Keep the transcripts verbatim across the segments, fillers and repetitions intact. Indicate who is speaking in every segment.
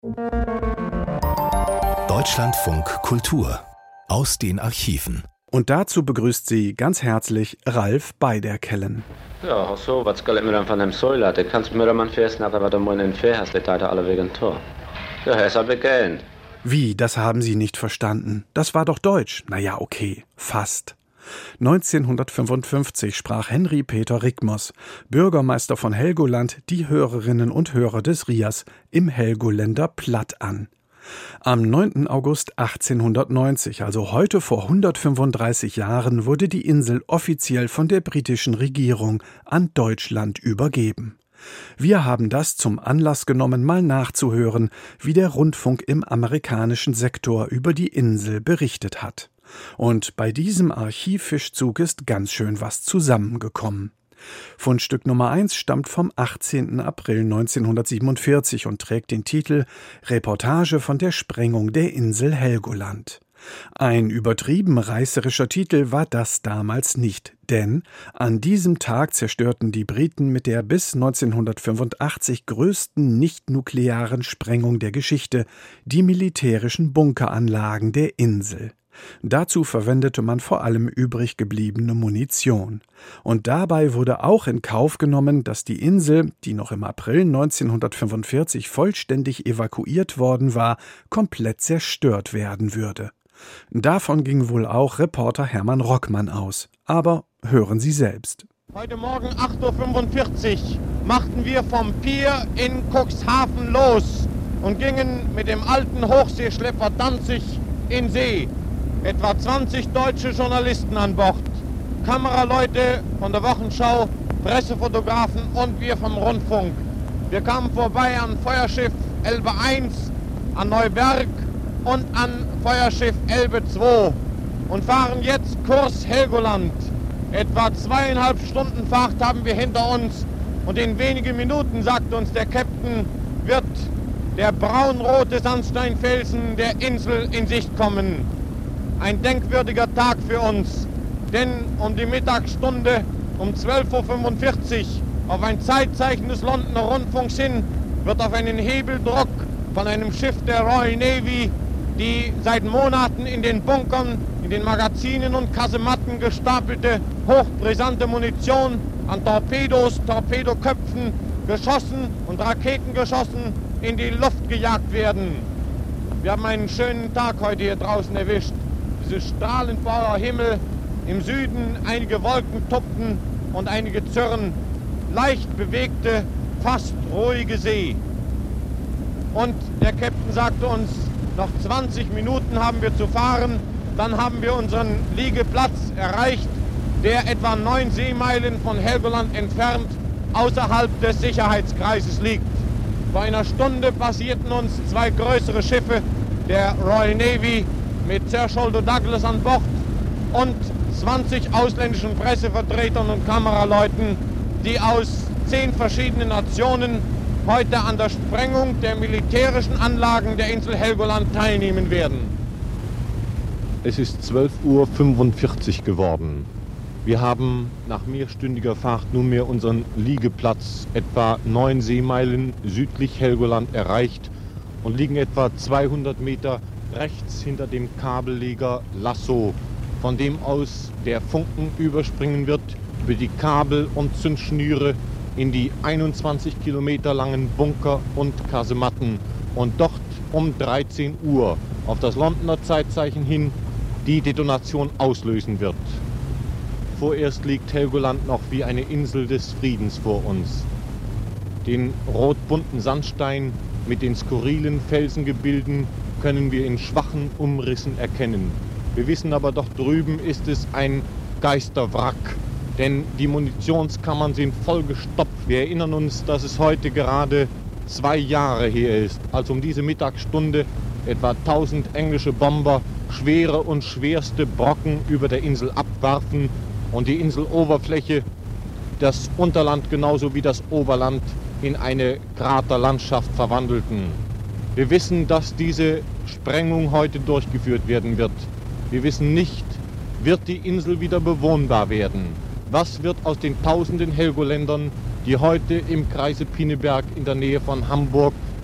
Speaker 1: Deutschlandfunk Kultur aus den Archiven.
Speaker 2: Und dazu begrüßt sie ganz herzlich Ralf Beiderkellen.
Speaker 3: Ja, so, was skal ich mir dann von dem Säul laten? Kannst du mir dann mal festnachten, was du mal in den Fähr hast, die Teile alle wegen Tor. Ja, er ist aber gern.
Speaker 2: Wie, das haben Sie nicht verstanden? Das war doch Deutsch. Naja, okay, fast. neunzehnhundertfünfundfünfzig sprach Henry Peter Rickmers, Bürgermeister von Helgoland, die Hörerinnen und Hörer des R I A S im Helgoländer Platt an. Am neunten August achtzehnhundertneunzig, also heute vor hundertfünfunddreißig Jahren, wurde die Insel offiziell von der britischen Regierung an Deutschland übergeben. Wir haben das zum Anlass genommen, mal nachzuhören, wie der Rundfunk im amerikanischen Sektor über die Insel berichtet hat. Und bei diesem Archivfischzug ist ganz schön was zusammengekommen. Fundstück Nummer eins stammt vom achtzehnten April neunzehnhundertsiebenundvierzig und trägt den Titel »Reportage von der Sprengung der Insel Helgoland«. Ein übertrieben reißerischer Titel war das damals nicht, denn an diesem Tag zerstörten die Briten mit der bis neunzehnhundertfünfundachtzig größten nicht-nuklearen Sprengung der Geschichte die militärischen Bunkeranlagen der Insel. Dazu verwendete man vor allem übrig gebliebene Munition. Und dabei wurde auch in Kauf genommen, dass die Insel, die noch im April neunzehnhundertfünfundvierzig vollständig evakuiert worden war, komplett zerstört werden würde. Davon ging wohl auch Reporter Hermann Rockmann aus. Aber hören Sie selbst.
Speaker 4: Heute Morgen acht Uhr fünfundvierzig machten wir vom Pier in Cuxhaven los und gingen mit dem alten Hochseeschlepper Danzig in See. Etwa zwanzig deutsche Journalisten an Bord, Kameraleute von der Wochenschau, Pressefotografen und wir vom Rundfunk. Wir kamen vorbei an Feuerschiff Elbe eins, an Neuberg und an Feuerschiff Elbe zwei und fahren jetzt Kurs Helgoland. Etwa zweieinhalb Stunden Fahrt haben wir hinter uns und in wenigen Minuten, sagt uns der Captain, wird der braunrote Sandsteinfelsen der Insel in Sicht kommen. Ein denkwürdiger Tag für uns, denn um die Mittagsstunde um zwölf Uhr fünfundvierzig auf ein Zeitzeichen des Londoner Rundfunks hin wird auf einen Hebeldruck von einem Schiff der Royal Navy die seit Monaten in den Bunkern, in den Magazinen und Kasematten gestapelte hochbrisante Munition an Torpedos, Torpedoköpfen, Geschossen und Raketengeschossen in die Luft gejagt werden. Wir haben einen schönen Tag heute hier draußen erwischt. Dieses strahlend blauer Himmel, im Süden einige Wolken tuppten und einige Zürn, leicht bewegte, fast ruhige See. Und der Captain sagte uns, noch zwanzig Minuten haben wir zu fahren, dann haben wir unseren Liegeplatz erreicht, der etwa neun Seemeilen von Helgoland entfernt außerhalb des Sicherheitskreises liegt. Vor einer Stunde passierten uns zwei größere Schiffe der Royal Navy mit Sir Sholto Douglas an Bord und zwanzig ausländischen Pressevertretern und Kameraleuten, die aus zehn verschiedenen Nationen heute an der Sprengung der militärischen Anlagen der Insel Helgoland teilnehmen werden.
Speaker 5: Es ist zwölf Uhr fünfundvierzig geworden. Wir haben nach mehrstündiger Fahrt nunmehr unseren Liegeplatz etwa neun Seemeilen südlich Helgoland erreicht und liegen etwa zweihundert Meter rechts hinter dem Kabelleger Lasso, von dem aus der Funken überspringen wird über die Kabel und Zündschnüre in die einundzwanzig Kilometer langen Bunker und Kasematten und dort um dreizehn Uhr auf das Londoner Zeitzeichen hin die Detonation auslösen wird. Vorerst liegt Helgoland noch wie eine Insel des Friedens vor uns. Den rotbunten Sandstein mit den skurrilen Felsengebilden können wir in schwachen Umrissen erkennen. Wir wissen aber, doch drüben ist es ein Geisterwrack, denn die Munitionskammern sind vollgestopft. Wir erinnern uns, dass es heute gerade zwei Jahre her ist, als um diese Mittagsstunde etwa tausend englische Bomber schwere und schwerste Brocken über der Insel abwarfen und die Inseloberfläche, das Unterland genauso wie das Oberland, in eine Kraterlandschaft verwandelten. Wir wissen, dass diese Sprengung heute durchgeführt werden wird. Wir wissen nicht, wird die Insel wieder bewohnbar werden? Was wird aus den tausenden Helgoländern, die heute im Kreise Pinneberg in der Nähe von Hamburg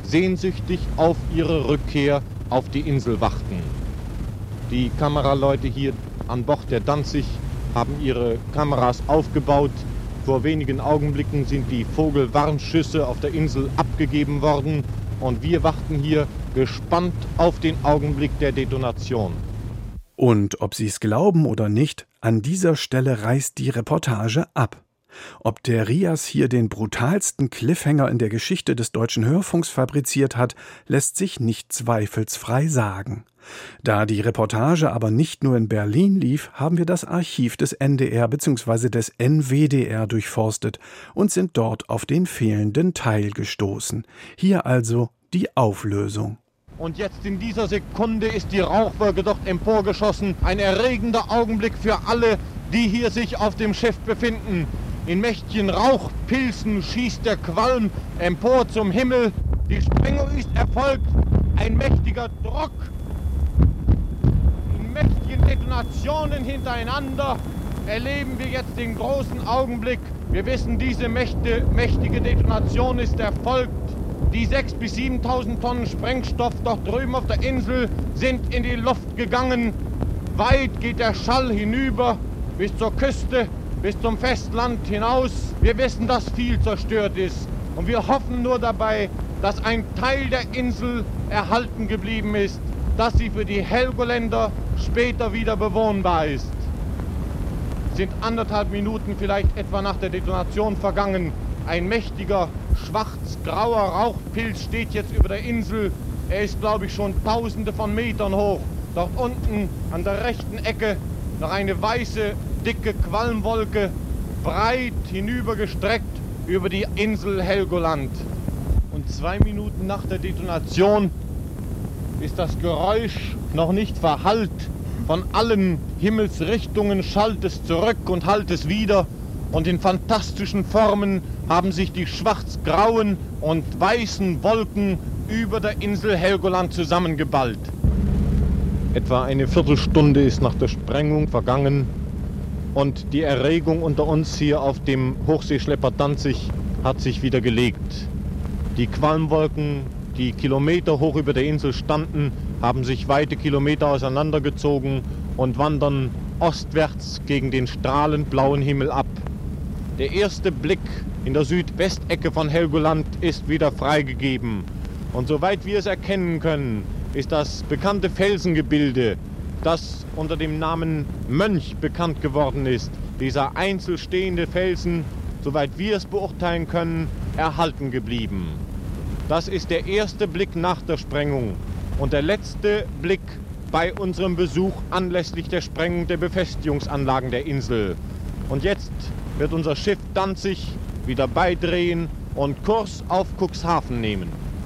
Speaker 5: sehnsüchtig auf ihre Rückkehr auf die Insel warten. Die Kameraleute hier an Bord der Danzig haben ihre Kameras aufgebaut. Vor wenigen Augenblicken sind die Vogelwarnschüsse auf der Insel abgegeben worden und wir warten hier gespannt auf den Augenblick der Detonation.
Speaker 2: Und ob Sie es glauben oder nicht, an dieser Stelle reißt die Reportage ab. Ob der Rias hier den brutalsten Cliffhanger in der Geschichte des deutschen Hörfunks fabriziert hat, lässt sich nicht zweifelsfrei sagen. Da die Reportage aber nicht nur in Berlin lief, haben wir das Archiv des N D R bzw. des N W D R durchforstet und sind dort auf den fehlenden Teil gestoßen. Hier also die Auflösung.
Speaker 4: Und jetzt in dieser Sekunde ist die Rauchwolke dort emporgeschossen. Ein erregender Augenblick für alle, die hier sich auf dem Schiff befinden. In mächtigen Rauchpilzen schießt der Qualm empor zum Himmel. Die Sprengung ist erfolgt. Ein mächtiger Druck. In mächtigen Detonationen hintereinander erleben wir jetzt den großen Augenblick. Wir wissen, diese mächte, mächtige Detonation ist erfolgt. Die sechstausend bis siebentausend Tonnen Sprengstoff dort drüben auf der Insel sind in die Luft gegangen. Weit geht der Schall hinüber bis zur Küste, bis zum Festland hinaus. Wir wissen, dass viel zerstört ist. Und wir hoffen nur dabei, dass ein Teil der Insel erhalten geblieben ist, dass sie für die Helgoländer später wieder bewohnbar ist. Es sind anderthalb Minuten vielleicht etwa nach der Detonation vergangen. Ein mächtiger, schwarz-grauer Rauchpilz steht jetzt über der Insel. Er ist, glaube ich, schon tausende von Metern hoch. Dort unten an der rechten Ecke noch eine weiße, dicke Qualmwolke, breit hinübergestreckt über die Insel Helgoland. Und zwei Minuten nach der Detonation ist das Geräusch noch nicht verhallt. Von allen Himmelsrichtungen schallt es zurück und hallt es wieder. Und in fantastischen Formen haben sich die schwarz-grauen und weißen Wolken über der Insel Helgoland zusammengeballt.
Speaker 5: Etwa eine Viertelstunde ist nach der Sprengung vergangen und die Erregung unter uns hier auf dem Hochseeschlepper Danzig hat sich wieder gelegt. Die Qualmwolken, die Kilometer hoch über der Insel standen, haben sich weite Kilometer auseinandergezogen und wandern ostwärts gegen den strahlend blauen Himmel ab. Der erste Blick in der Südwestecke von Helgoland ist wieder freigegeben. Und soweit wir es erkennen können, ist das bekannte Felsengebilde, das unter dem Namen Mönch bekannt geworden ist, dieser einzelstehende Felsen, soweit wir es beurteilen können, erhalten geblieben. Das ist der erste Blick nach der Sprengung und der letzte Blick bei unserem Besuch anlässlich der Sprengung der Befestigungsanlagen der Insel. Und jetzt wird unser Schiff Danzig wieder beidrehen und Kurs auf Cuxhaven nehmen.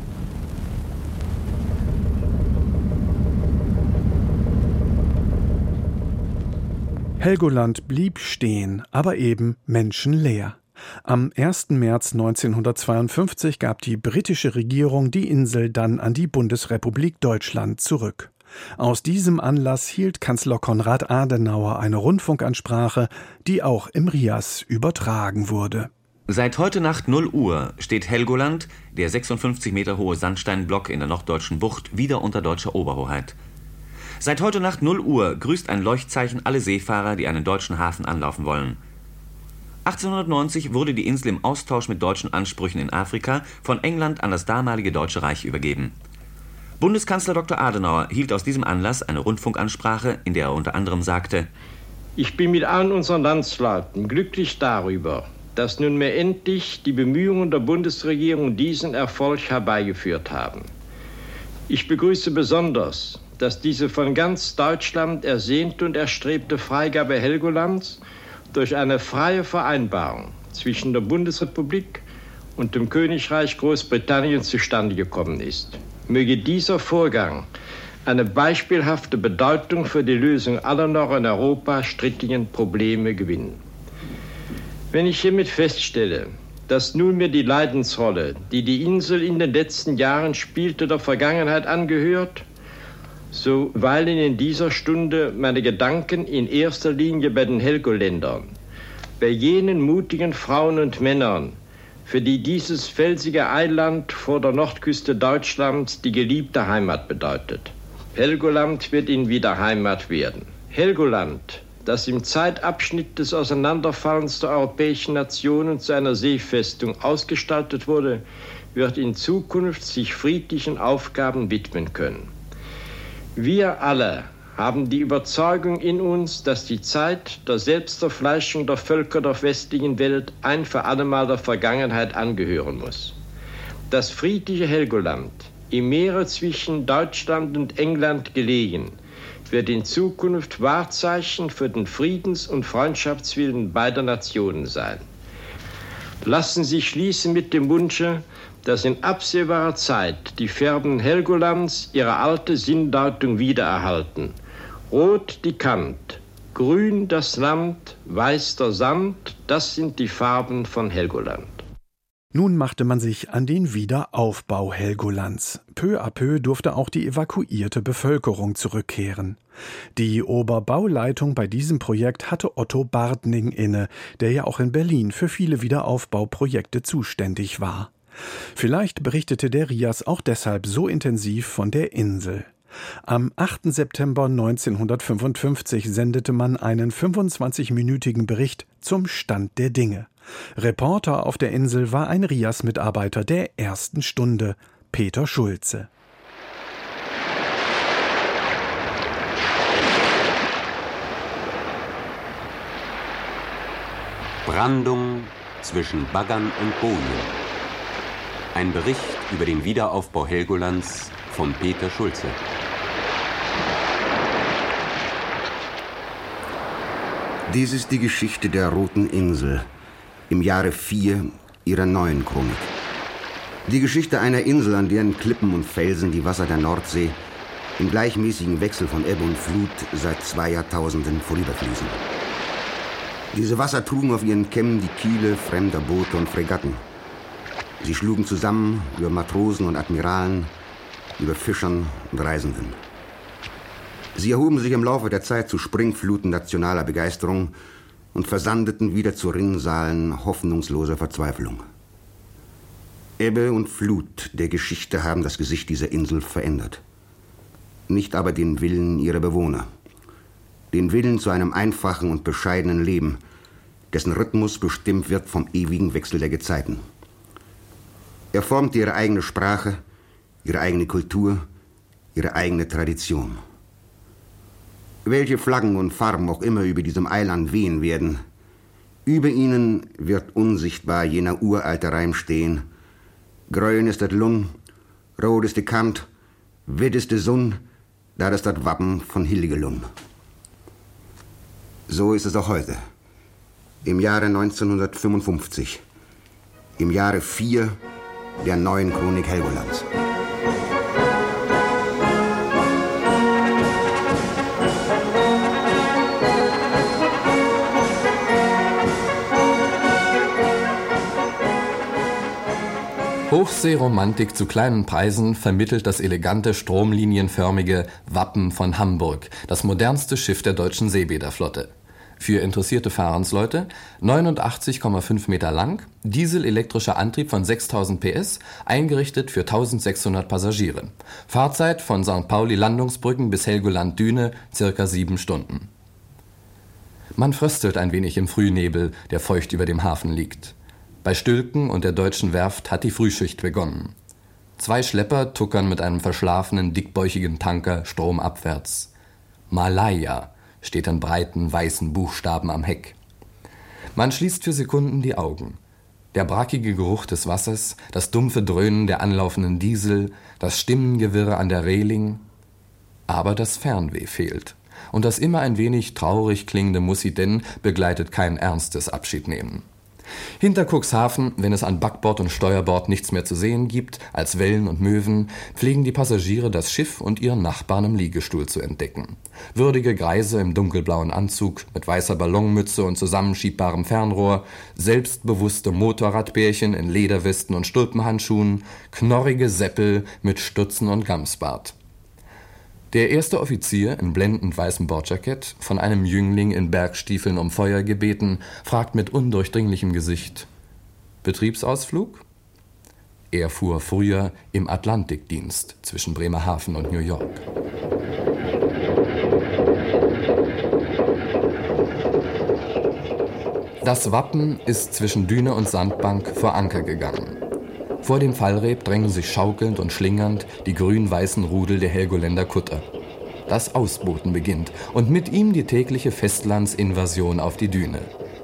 Speaker 2: Helgoland blieb stehen, aber eben menschenleer. Am ersten März neunzehnhundertzweiundfünfzig gab die britische Regierung die Insel dann an die Bundesrepublik Deutschland zurück. Aus diesem Anlass hielt Kanzler Konrad Adenauer eine Rundfunkansprache, die auch im Rias übertragen wurde.
Speaker 6: Seit heute Nacht null Uhr steht Helgoland, der sechsundfünfzig Meter hohe Sandsteinblock in der norddeutschen Bucht, wieder unter deutscher Oberhoheit. Seit heute Nacht null Uhr grüßt ein Leuchtzeichen alle Seefahrer, die einen deutschen Hafen anlaufen wollen. achtzehnhundertneunzig wurde die Insel im Austausch mit deutschen Ansprüchen in Afrika von England an das damalige Deutsche Reich übergeben. Bundeskanzler Doktor Adenauer hielt aus diesem Anlass eine Rundfunkansprache, in der er unter anderem sagte:
Speaker 7: Ich bin mit allen unseren Landsleuten glücklich darüber, dass nunmehr endlich die Bemühungen der Bundesregierung diesen Erfolg herbeigeführt haben. Ich begrüße besonders, dass diese von ganz Deutschland ersehnte und erstrebte Freigabe Helgolands durch eine freie Vereinbarung zwischen der Bundesrepublik und dem Königreich Großbritannien zustande gekommen ist. Möge dieser Vorgang eine beispielhafte Bedeutung für die Lösung aller noch in Europa strittigen Probleme gewinnen. Wenn ich hiermit feststelle, dass nunmehr die Leidensrolle, die die Insel in den letzten Jahren spielte, der Vergangenheit angehört, so weilen in dieser Stunde meine Gedanken in erster Linie bei den Helgoländern, bei jenen mutigen Frauen und Männern, für die dieses felsige Eiland vor der Nordküste Deutschlands die geliebte Heimat bedeutet. Helgoland wird ihnen wieder Heimat werden. Helgoland, das im Zeitabschnitt des Auseinanderfallens der europäischen Nationen zu einer Seefestung ausgestaltet wurde, wird in Zukunft sich friedlichen Aufgaben widmen können. Wir alle haben die Überzeugung in uns, dass die Zeit der Selbstverfleischung der Völker der westlichen Welt ein für allemal der Vergangenheit angehören muss. Das friedliche Helgoland, im Meere zwischen Deutschland und England gelegen, wird in Zukunft Wahrzeichen für den Friedens- und Freundschaftswillen beider Nationen sein. Lassen Sie schließen mit dem Wunsche, dass in absehbarer Zeit die Färben Helgolands ihre alte Sinndeutung wiedererhalten. Rot die Kant, grün das Land, weiß der Sand, das sind die Farben von Helgoland.
Speaker 2: Nun machte man sich an den Wiederaufbau Helgolands. Peu à peu durfte auch die evakuierte Bevölkerung zurückkehren. Die Oberbauleitung bei diesem Projekt hatte Otto Bartning inne, der ja auch in Berlin für viele Wiederaufbauprojekte zuständig war. Vielleicht berichtete der Rias auch deshalb so intensiv von der Insel. Am achten September neunzehnhundertfünfundfünfzig sendete man einen fünfundzwanzigminütigen Bericht zum Stand der Dinge. Reporter auf der Insel war ein Rias-Mitarbeiter der ersten Stunde, Peter Schulze.
Speaker 8: Brandung zwischen Baggern und Bojen. Ein Bericht über den Wiederaufbau Helgolands von Peter Schulze.
Speaker 9: Dies ist die Geschichte der Roten Insel im Jahre vier ihrer neuen Chronik. Die Geschichte einer Insel, an deren Klippen und Felsen die Wasser der Nordsee im gleichmäßigen Wechsel von Ebbe und Flut seit zwei Jahrtausenden vorüberfließen. Diese Wasser trugen auf ihren Kämmen die Kiele fremder Boote und Fregatten. Sie schlugen zusammen über Matrosen und Admiralen, über Fischern und Reisenden. Sie erhoben sich im Laufe der Zeit zu Springfluten nationaler Begeisterung und versandeten wieder zu Rinnsalen hoffnungsloser Verzweiflung. Ebbe und Flut der Geschichte haben das Gesicht dieser Insel verändert. Nicht aber den Willen ihrer Bewohner. Den Willen zu einem einfachen und bescheidenen Leben, dessen Rhythmus bestimmt wird vom ewigen Wechsel der Gezeiten. Er formte ihre eigene Sprache, ihre eigene Kultur, ihre eigene Tradition. Welche Flaggen und Farben auch immer über diesem Eiland wehen werden, über ihnen wird unsichtbar jener uralte Reim stehen: Grün ist das Lund, rot ist die Kant, witt ist die Sonn, da ist das Wappen von Hilgelund. So ist es auch heute, im Jahre neunzehnhundertfünfundfünfzig, im Jahre vier der neuen Chronik Helgolands.
Speaker 10: Hochseeromantik zu kleinen Preisen vermittelt das elegante, stromlinienförmige Wappen von Hamburg, das modernste Schiff der deutschen Seebäderflotte. Für interessierte Fahrensleute: neunundachtzig Komma fünf Meter lang, dieselelektrischer Antrieb von sechstausend P S, eingerichtet für eintausendsechshundert Passagiere. Fahrzeit von Sankt Pauli Landungsbrücken bis Helgoland Düne circa sieben Stunden. Man fröstelt ein wenig im Frühnebel, der feucht über dem Hafen liegt. Bei Stülken und der Deutschen Werft hat die Frühschicht begonnen. Zwei Schlepper tuckern mit einem verschlafenen, dickbäuchigen Tanker stromabwärts. Malaya steht in breiten, weißen Buchstaben am Heck. Man schließt für Sekunden die Augen. Der brackige Geruch des Wassers, das dumpfe Dröhnen der anlaufenden Diesel, das Stimmengewirr an der Reling. Aber das Fernweh fehlt. Und das immer ein wenig traurig klingende Mussi denn begleitet kein ernstes Abschiednehmen. Hinter Cuxhaven, wenn es an Backbord und Steuerbord nichts mehr zu sehen gibt als Wellen und Möwen, pflegen die Passagiere das Schiff und ihren Nachbarn im Liegestuhl zu entdecken. Würdige Greise im dunkelblauen Anzug, mit weißer Ballonmütze und zusammenschiebbarem Fernrohr, selbstbewusste Motorradbärchen in Lederwesten und Stulpenhandschuhen, knorrige Seppel mit Stutzen und Gamsbart. Der erste Offizier in blendend weißem Bordjackett, von einem Jüngling in Bergstiefeln um Feuer gebeten, fragt mit undurchdringlichem Gesicht: Betriebsausflug? Er fuhr früher im Atlantikdienst zwischen Bremerhaven und New York. Das Wappen ist zwischen Düne und Sandbank vor Anker gegangen. Vor dem Fallreb drängen sich schaukelnd und schlingernd die grün-weißen Rudel der Helgoländer Kutter. Das Ausboten beginnt und mit ihm die tägliche Festlandsinvasion auf die Düne.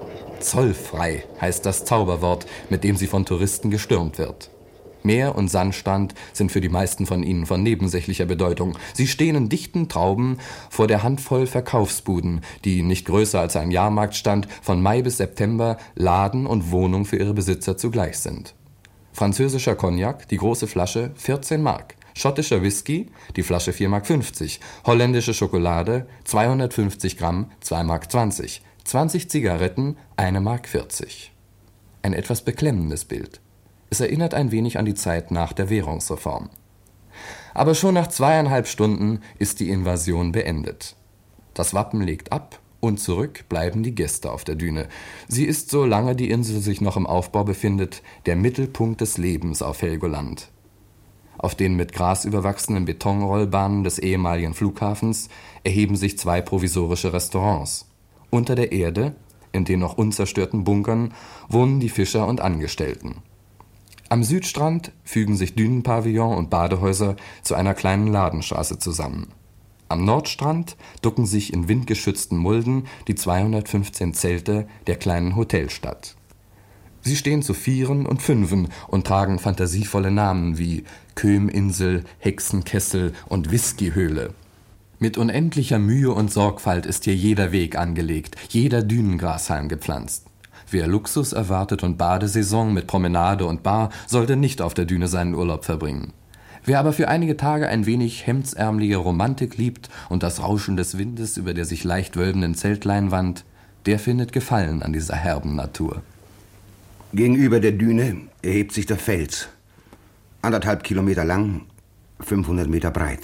Speaker 10: Zollfrei heißt das Zauberwort, mit dem sie von Touristen gestürmt wird. Meer und Sandstrand sind für die meisten von ihnen von nebensächlicher Bedeutung. Sie stehen in dichten Trauben vor der Handvoll Verkaufsbuden, die, nicht größer als ein Jahrmarktstand, von Mai bis September Laden und Wohnung für ihre Besitzer zugleich sind. Französischer Cognac, die große Flasche, vierzehn Mark. Schottischer Whisky, die Flasche vier Mark fünfzig. Holländische Schokolade, zweihundertfünfzig Gramm, zwei Mark zwanzig. zwanzig Zigaretten, eine Mark vierzig. Ein etwas beklemmendes Bild. Es erinnert ein wenig an die Zeit nach der Währungsreform. Aber schon nach zweieinhalb Stunden ist die Invasion beendet. Das Wappen legt ab und zurück bleiben die Gäste auf der Düne. Sie ist, solange die Insel sich noch im Aufbau befindet, der Mittelpunkt des Lebens auf Helgoland. Auf den mit Gras überwachsenen Betonrollbahnen des ehemaligen Flughafens erheben sich zwei provisorische Restaurants. Unter der Erde, in den noch unzerstörten Bunkern, wohnen die Fischer und Angestellten. Am Südstrand fügen sich Dünenpavillon und Badehäuser zu einer kleinen Ladenstraße zusammen. Am Nordstrand ducken sich in windgeschützten Mulden die zweihundertfünfzehn Zelte der kleinen Hotelstadt. Sie stehen zu Vieren und Fünfen und tragen fantasievolle Namen wie Köminsel, Hexenkessel und Whiskyhöhle. Mit unendlicher Mühe und Sorgfalt ist hier jeder Weg angelegt, jeder Dünengrashalm gepflanzt. Wer Luxus erwartet und Badesaison mit Promenade und Bar, sollte nicht auf der Düne seinen Urlaub verbringen. Wer aber für einige Tage ein wenig hemdsärmelige Romantik liebt und das Rauschen des Windes über der sich leicht wölbenden Zeltleinwand, der findet Gefallen an dieser herben Natur.
Speaker 9: Gegenüber der Düne erhebt sich der Fels. Anderthalb Kilometer lang, fünfhundert Meter breit.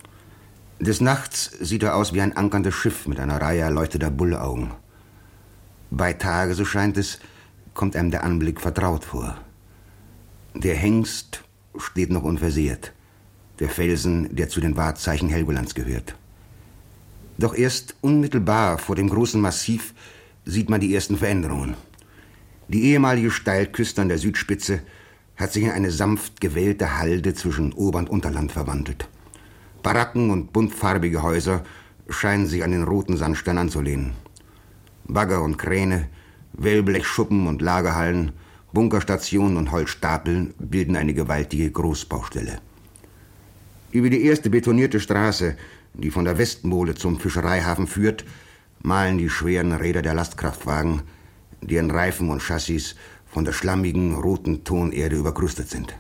Speaker 9: Des Nachts sieht er aus wie ein ankerndes Schiff mit einer Reihe erleuchteter Bullaugen. Bei Tage, so scheint es, kommt einem der Anblick vertraut vor. Der Hengst steht noch unversehrt, der Felsen, der zu den Wahrzeichen Helgolands gehört. Doch erst unmittelbar vor dem großen Massiv sieht man die ersten Veränderungen. Die ehemalige Steilküste an der Südspitze hat sich in eine sanft gewellte Halde zwischen Ober- und Unterland verwandelt. Baracken und buntfarbige Häuser scheinen sich an den roten Sandstein anzulehnen. Bagger und Kräne, Wellblechschuppen und Lagerhallen, Bunkerstationen und Holzstapeln bilden eine gewaltige Großbaustelle. Über die erste betonierte Straße, die von der Westmole zum Fischereihafen führt, malen die schweren Räder der Lastkraftwagen, deren Reifen und Chassis von der schlammigen, roten Tonerde überkrustet sind.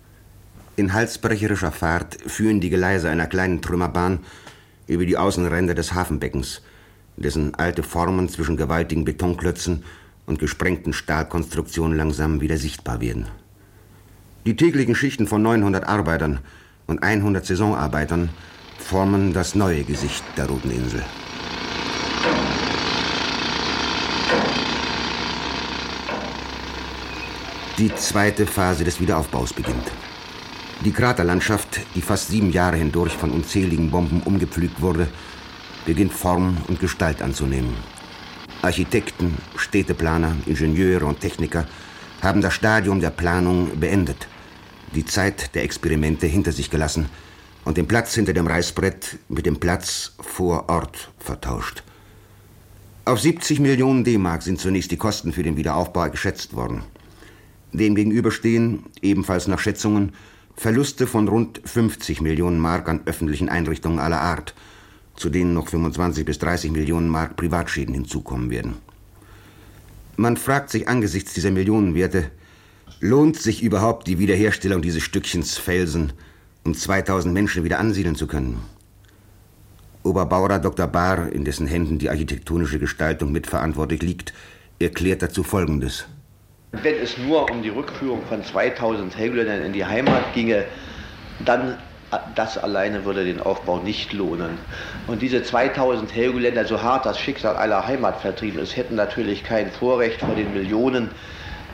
Speaker 9: In halsbrecherischer Fahrt führen die Gleise einer kleinen Trümmerbahn über die Außenränder des Hafenbeckens, dessen alte Formen zwischen gewaltigen Betonklötzen und gesprengten Stahlkonstruktionen langsam wieder sichtbar werden. Die täglichen Schichten von neunhundert Arbeitern und hundert Saisonarbeitern formen das neue Gesicht der Roten Insel. Die zweite Phase des Wiederaufbaus beginnt. Die Kraterlandschaft, die fast sieben Jahre hindurch von unzähligen Bomben umgepflügt wurde, beginnt Form und Gestalt anzunehmen. Architekten, Städteplaner, Ingenieure und Techniker haben das Stadium der Planung beendet, die Zeit der Experimente hinter sich gelassen und den Platz hinter dem Reißbrett mit dem Platz vor Ort vertauscht. Auf siebzig Millionen D-Mark sind zunächst die Kosten für den Wiederaufbau geschätzt worden. Demgegenüber stehen, ebenfalls nach Schätzungen, Verluste von rund fünfzig Millionen Mark an öffentlichen Einrichtungen aller Art, zu denen noch fünfundzwanzig bis dreißig Millionen Mark Privatschäden hinzukommen werden. Man fragt sich angesichts dieser Millionenwerte, lohnt sich überhaupt die Wiederherstellung dieses Stückchens Felsen, um zweitausend Menschen wieder ansiedeln zu können? Oberbaurat Doktor Bahr, in dessen Händen die architektonische Gestaltung mitverantwortlich liegt, erklärt dazu Folgendes.
Speaker 11: Wenn es nur um die Rückführung von zweitausend Helgoländern in die Heimat ginge, dann das alleine würde den Aufbau nicht lohnen. Und diese zweitausend Helgoländer, so hart das Schicksal aller Heimatvertriebenen ist, hätten natürlich kein Vorrecht vor den Millionen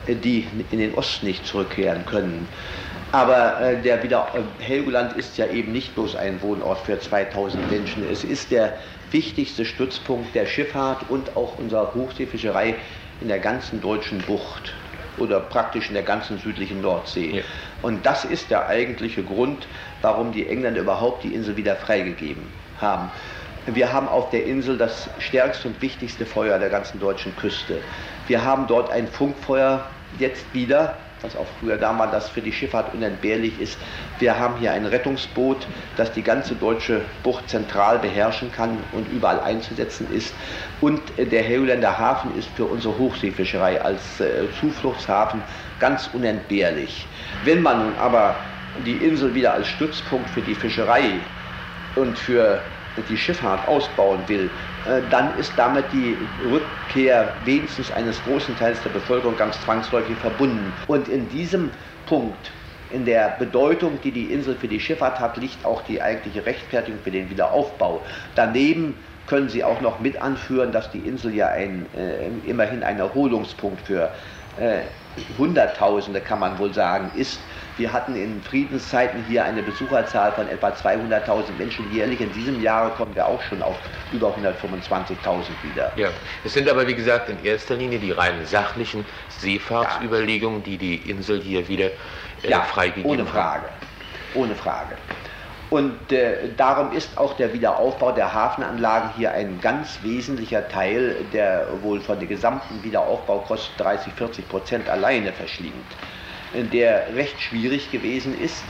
Speaker 11: die in den Osten nicht zurückkehren können. Aber äh, der wieder äh, Helgoland ist ja eben nicht bloß ein Wohnort für zweitausend Menschen. Es ist der wichtigste Stützpunkt der Schifffahrt und auch unserer Hochseefischerei in der ganzen deutschen Bucht oder praktisch in der ganzen südlichen Nordsee. Ja. Und das ist der eigentliche Grund, warum die Engländer überhaupt die Insel wieder freigegeben haben. Wir haben auf der Insel das stärkste und wichtigste Feuer der ganzen deutschen Küste. Wir haben dort ein Funkfeuer jetzt wieder, was auch früher damals das für die Schifffahrt unentbehrlich ist. Wir haben hier ein Rettungsboot, das die ganze deutsche Bucht zentral beherrschen kann und überall einzusetzen ist. Und der Helgoländer Hafen ist für unsere Hochseefischerei als äh, Zufluchtshafen ganz unentbehrlich. Wenn man nun aber die Insel wieder als Stützpunkt für die Fischerei und für die Schifffahrt ausbauen will, äh, dann ist damit die Rückkehr wenigstens eines großen Teils der Bevölkerung ganz zwangsläufig verbunden. Und in diesem Punkt, in der Bedeutung, die die Insel für die Schifffahrt hat, liegt auch die eigentliche Rechtfertigung für den Wiederaufbau. Daneben können Sie auch noch mit anführen, dass die Insel ja ein, äh, immerhin ein Erholungspunkt für äh, Hunderttausende, kann man wohl sagen, ist. Wir hatten in Friedenszeiten hier eine Besucherzahl von etwa zweihunderttausend Menschen jährlich. In diesem Jahr kommen wir auch schon auf über hundertfünfundzwanzigtausend wieder.
Speaker 12: Ja, es sind aber wie gesagt in erster Linie die rein sachlichen Seefahrtsüberlegungen, die die Insel hier wieder äh,
Speaker 11: ja,
Speaker 12: freigegeben
Speaker 11: ohne Frage,
Speaker 12: haben.
Speaker 11: Ohne Frage. Und äh, darum ist auch der Wiederaufbau der Hafenanlagen hier ein ganz wesentlicher Teil, der wohl von den gesamten Wiederaufbaukosten dreißig, vierzig Prozent alleine verschlingt, der recht schwierig gewesen ist.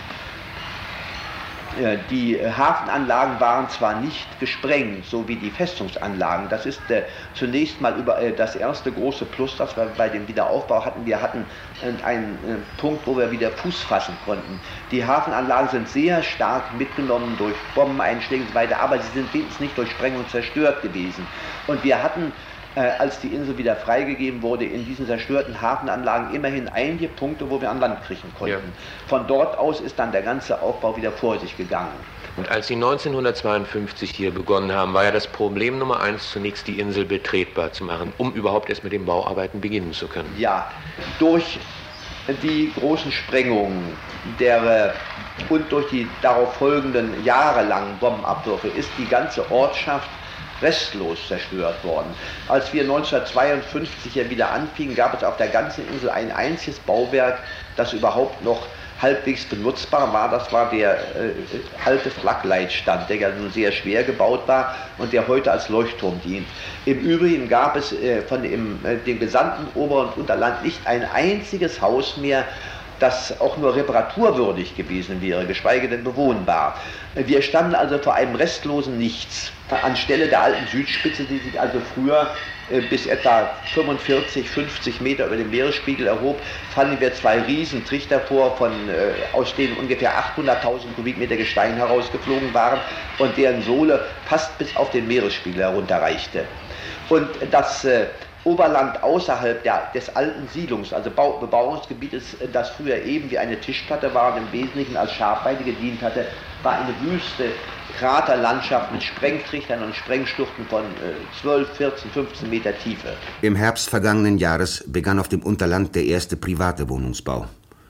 Speaker 11: Die Hafenanlagen waren zwar nicht gesprengt, so wie die Festungsanlagen. Das ist äh, zunächst mal über, äh, das erste große Plus, das wir bei dem Wiederaufbau hatten. Wir hatten äh, einen äh, Punkt, wo wir wieder Fuß fassen konnten. Die Hafenanlagen sind sehr stark mitgenommen durch Bombeneinschläge und so weiter, aber sie sind wenigstens nicht durch Sprengung zerstört gewesen. Und wir hatten, als die Insel wieder freigegeben wurde, in diesen zerstörten Hafenanlagen immerhin einige Punkte, wo wir an Land kriechen konnten. Ja. Von dort aus ist dann der ganze Aufbau wieder vor sich gegangen.
Speaker 12: Und als Sie neunzehnhundertzweiundfünfzig hier begonnen haben, war ja das Problem Nummer eins, zunächst die Insel betretbar zu machen, um überhaupt erst mit den Bauarbeiten beginnen zu können.
Speaker 11: Ja, durch die großen Sprengungen der, und durch die darauf folgenden jahrelangen Bombenabwürfe ist die ganze Ortschaft restlos zerstört worden. Als wir neunzehnhundertzweiundfünfzig hier wieder anfingen, gab es auf der ganzen Insel ein einziges Bauwerk, das überhaupt noch halbwegs benutzbar war. Das war der äh, alte Flakleitstand, der ja nun sehr schwer gebaut war und der heute als Leuchtturm dient. Im Übrigen gab es äh, von dem, äh, dem gesamten Ober- und Unterland nicht ein einziges Haus mehr, das auch nur reparaturwürdig gewesen wäre, geschweige denn bewohnbar. Wir standen also vor einem restlosen Nichts. Anstelle der alten Südspitze, die sich also früher äh, bis etwa fünfundvierzig, fünfzig Meter über dem Meeresspiegel erhob, fanden wir zwei riesen Trichter vor, von, äh, aus denen ungefähr achthunderttausend Kubikmeter Gestein herausgeflogen waren und deren Sohle fast bis auf den Meeresspiegel herunterreichte. Und das äh, Oberland außerhalb der, des alten Siedlungs, also Bau, Bebauungsgebietes, das früher eben wie eine Tischplatte war und im Wesentlichen als Schafweide gedient hatte, war eine wüste Kraterlandschaft mit Sprengtrichtern und Sprengschluchten von äh, zwölf, vierzehn, fünfzehn Meter Tiefe.
Speaker 9: Im Herbst vergangenen Jahres begann auf dem Unterland der erste private Wohnungsbau.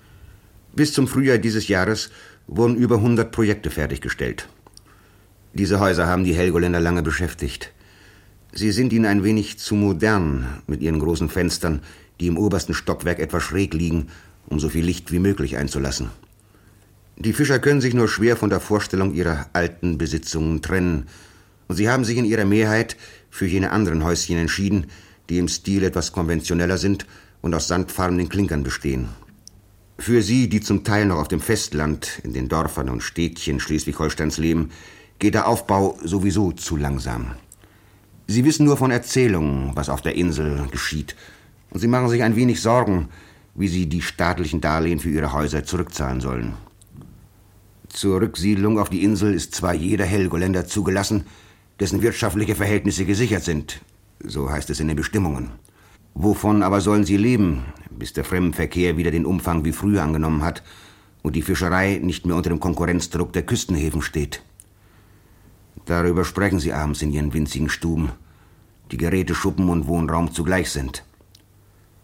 Speaker 9: Bis zum Frühjahr dieses Jahres wurden über hundert Projekte fertiggestellt. Diese Häuser haben die Helgoländer lange beschäftigt. Sie sind ihnen ein wenig zu modern mit ihren großen Fenstern, die im obersten Stockwerk etwas schräg liegen, um so viel Licht wie möglich einzulassen. Die Fischer können sich nur schwer von der Vorstellung ihrer alten Besitzungen trennen, und sie haben sich in ihrer Mehrheit für jene anderen Häuschen entschieden, die im Stil etwas konventioneller sind und aus sandfarbenen Klinkern bestehen. Für sie, die zum Teil noch auf dem Festland, in den Dörfern und Städtchen Schleswig-Holsteins leben, geht der Aufbau sowieso zu langsam. Sie wissen nur von Erzählungen, was auf der Insel geschieht, und sie machen sich ein wenig Sorgen, wie sie die staatlichen Darlehen für ihre Häuser zurückzahlen sollen. Zur Rücksiedlung auf die Insel ist zwar jeder Helgoländer zugelassen, dessen wirtschaftliche Verhältnisse gesichert sind, so heißt es in den Bestimmungen. Wovon aber sollen sie leben, bis der Fremdenverkehr wieder den Umfang wie früher angenommen hat und die Fischerei nicht mehr unter dem Konkurrenzdruck der Küstenhäfen steht? Darüber sprechen sie abends in ihren winzigen Stuben, die Geräteschuppen und Wohnraum zugleich sind.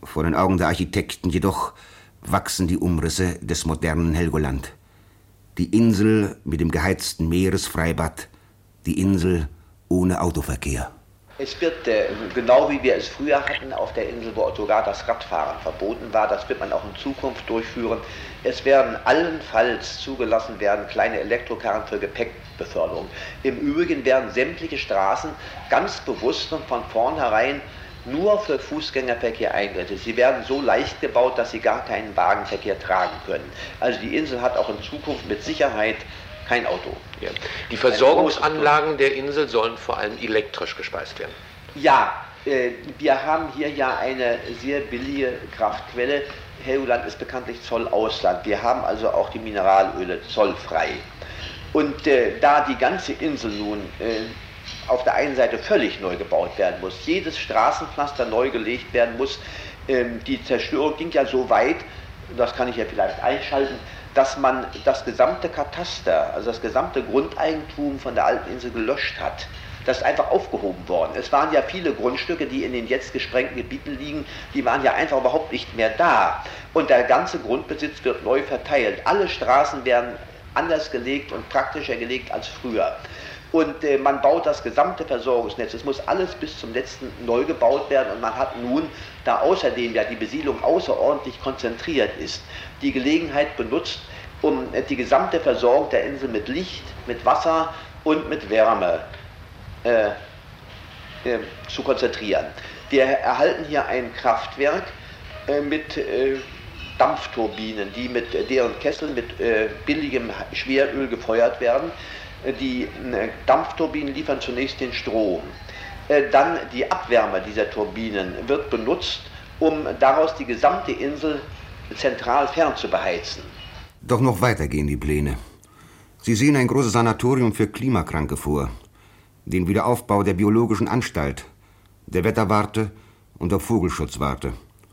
Speaker 9: Vor den Augen der Architekten jedoch wachsen die Umrisse des modernen Helgoland. Die Insel mit dem geheizten Meeresfreibad, die Insel ohne Autoverkehr.
Speaker 11: Es wird, äh, genau wie wir es früher hatten auf der Insel, wo sogar das Radfahren verboten war, das wird man auch in Zukunft durchführen. Es werden allenfalls zugelassen werden kleine Elektrokarren für Gepäckbeförderung. Im Übrigen werden sämtliche Straßen ganz bewusst und von vornherein nur für Fußgängerverkehr eingerichtet. Sie werden so leicht gebaut, dass sie gar keinen Wagenverkehr tragen können. Also die Insel hat auch in Zukunft mit Sicherheit kein Auto.
Speaker 12: Ja. Die Versorgungsanlagen der Insel sollen vor allem elektrisch gespeist werden.
Speaker 11: Ja, äh, wir haben hier ja eine sehr billige Kraftquelle. Helgoland ist bekanntlich Zollausland. Wir haben also auch die Mineralöle zollfrei. Und äh, da die ganze Insel nun äh, auf der einen Seite völlig neu gebaut werden muss, jedes Straßenpflaster neu gelegt werden muss, äh, die Zerstörung ging ja so weit, das kann ich ja vielleicht einschalten, dass man das gesamte Kataster, also das gesamte Grundeigentum von der alten Insel gelöscht hat. Das ist einfach aufgehoben worden. Es waren ja viele Grundstücke, die in den jetzt gesprengten Gebieten liegen, die waren ja einfach überhaupt nicht mehr da. Und der ganze Grundbesitz wird neu verteilt. Alle Straßen werden anders gelegt und praktischer gelegt als früher. Und äh, man baut das gesamte Versorgungsnetz. Es muss alles bis zum letzten neu gebaut werden. Und man hat nun, da außerdem ja die Besiedlung außerordentlich konzentriert ist, die Gelegenheit benutzt, um äh, die gesamte Versorgung der Insel mit Licht, mit Wasser und mit Wärme äh, äh, zu konzentrieren. Wir erhalten hier ein Kraftwerk äh, mit äh, Dampfturbinen, die mit äh, deren Kesseln mit äh, billigem Schweröl gefeuert werden. Die Dampfturbinen liefern zunächst den Strom. Dann die Abwärme dieser Turbinen wird benutzt, um daraus die gesamte Insel zentral fern zu beheizen.
Speaker 9: Doch noch weiter gehen die Pläne. Sie sehen ein großes Sanatorium für Klimakranke vor, den Wiederaufbau der biologischen Anstalt, der Wetterwarte und der Vogelschutzwarte.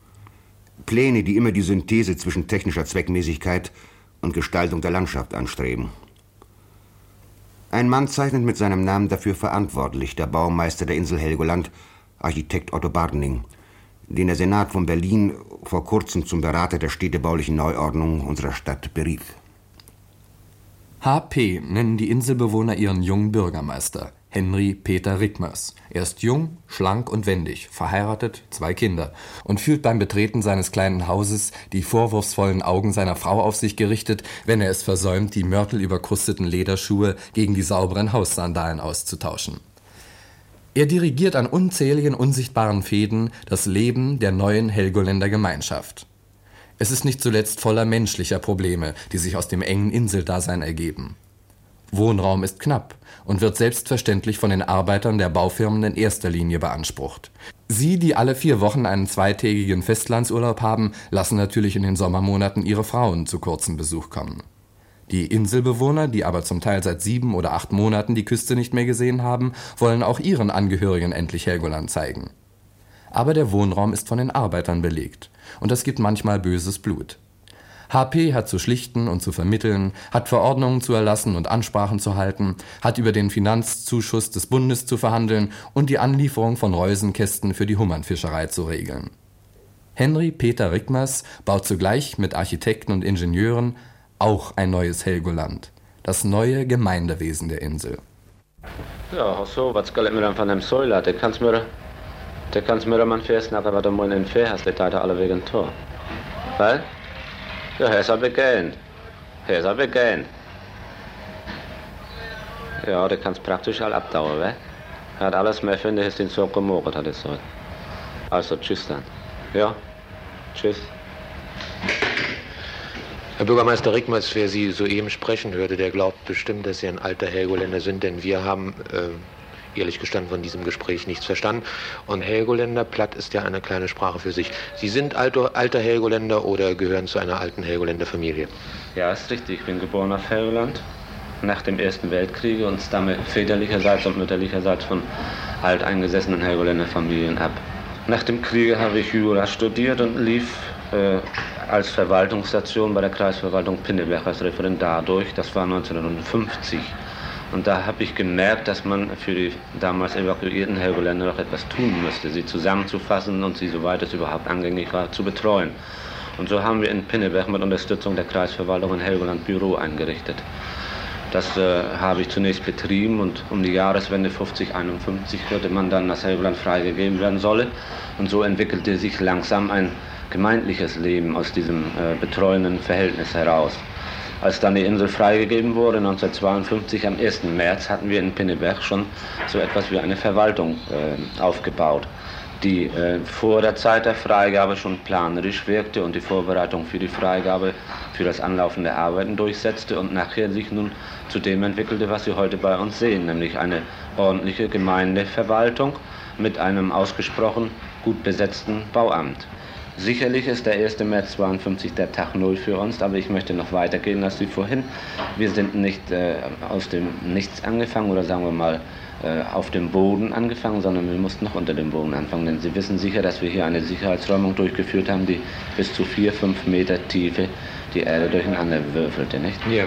Speaker 9: Pläne, die immer die Synthese zwischen technischer Zweckmäßigkeit und Gestaltung der Landschaft anstreben. Ein Mann zeichnet mit seinem Namen dafür verantwortlich, der Baumeister der Insel Helgoland, Architekt Otto Barning, den der Senat von Berlin vor kurzem zum Berater der städtebaulichen Neuordnung unserer Stadt berief.
Speaker 10: H P nennen die Inselbewohner ihren jungen Bürgermeister, Henry Peter Rickmers. Er ist jung, schlank und wendig, verheiratet, zwei Kinder und fühlt beim Betreten seines kleinen Hauses die vorwurfsvollen Augen seiner Frau auf sich gerichtet, wenn er es versäumt, die mörtelüberkrusteten Lederschuhe gegen die sauberen Haussandalen auszutauschen. Er dirigiert an unzähligen unsichtbaren Fäden das Leben der neuen Helgoländer Gemeinschaft. Es ist nicht zuletzt voller menschlicher Probleme, die sich aus dem engen Inseldasein ergeben. Wohnraum ist knapp und wird selbstverständlich von den Arbeitern der Baufirmen in erster Linie beansprucht. Sie, die alle vier Wochen einen zweitägigen Festlandsurlaub haben, lassen natürlich in den Sommermonaten ihre Frauen zu kurzem Besuch kommen. Die Inselbewohner, die aber zum Teil seit sieben oder acht Monaten die Küste nicht mehr gesehen haben, wollen auch ihren Angehörigen endlich Helgoland zeigen. Aber der Wohnraum ist von den Arbeitern belegt und das gibt manchmal böses Blut. H P hat zu schlichten und zu vermitteln, hat Verordnungen zu erlassen und Ansprachen zu halten, hat über den Finanzzuschuss des Bundes zu verhandeln und die Anlieferung von Reusenkästen für die Hummernfischerei zu regeln. Henry Peter Rickmers baut zugleich mit Architekten und Ingenieuren auch ein neues Helgoland, das neue Gemeindewesen der Insel.
Speaker 3: Ja, så, vad ska jag med von dem Säula? Det kannst mir, det kannst mir man fest nach, aber da muss in Fair hast, det tar alle wegen Tor. Weil? Ja, er ist aber gern. Er ist aber gern. Ja, der kann's praktisch all abdauern, wa? Er hat alles mehr finde, ist den Zug gemordet, hat er gesagt. Also, tschüss dann. Ja, tschüss.
Speaker 12: Herr Bürgermeister Rickmers, wer Sie soeben sprechen hörte, der glaubt bestimmt, dass Sie ein alter Helgoländer sind, denn wir haben, äh, ehrlich gestanden, von diesem Gespräch nichts verstanden. Und Helgoländer, platt ist ja eine kleine Sprache für sich. Sie sind alter, alter Helgoländer oder gehören zu einer alten Helgoländer Familie?
Speaker 3: Ja, ist richtig. Ich bin geboren auf Helgoland nach dem Ersten Weltkrieg und stamme väterlicherseits und mütterlicherseits von alteingesessenen Helgoländer Familien ab. Nach dem Krieg habe ich Jura studiert und lief äh, als Verwaltungsstation bei der Kreisverwaltung Pinneberg als Referendar durch. Das war neunzehnhundertfünfzig. Und da habe ich gemerkt, dass man für die damals evakuierten Helgoländer noch etwas tun müsste, sie zusammenzufassen und sie, soweit es überhaupt angängig war, zu betreuen. Und so haben wir in Pinneberg mit Unterstützung der Kreisverwaltung ein Helgoland Büro eingerichtet. Das äh, habe ich zunächst betrieben und um die Jahreswende fünfzig einundfünfzig hörte man dann, dass Helgoland freigegeben werden solle. Und so entwickelte sich langsam ein gemeindliches Leben aus diesem äh, betreuenden Verhältnis heraus. Als dann die Insel freigegeben wurde, neunzehnhundertzweiundfünfzig, am ersten März, hatten wir in Pinneberg schon so etwas wie eine Verwaltung äh, aufgebaut, die äh, vor der Zeit der Freigabe schon planerisch wirkte und die Vorbereitung für die Freigabe, für das Anlaufen der Arbeiten durchsetzte und nachher sich nun zu dem entwickelte, was Sie heute bei uns sehen, nämlich eine ordentliche Gemeindeverwaltung mit einem ausgesprochen gut besetzten Bauamt. Sicherlich ist der erste März zweiundfünfzig der Tag Null für uns, aber ich möchte noch weitergehen als Sie vorhin. Wir sind nicht äh, aus dem Nichts angefangen oder sagen wir mal äh, auf dem Boden angefangen, sondern wir mussten noch unter dem Boden anfangen. Denn Sie wissen sicher, dass wir hier eine Sicherheitsräumung durchgeführt haben, die bis zu vier, fünf Meter Tiefe die Erde durcheinander würfelte, nicht?
Speaker 12: Ja.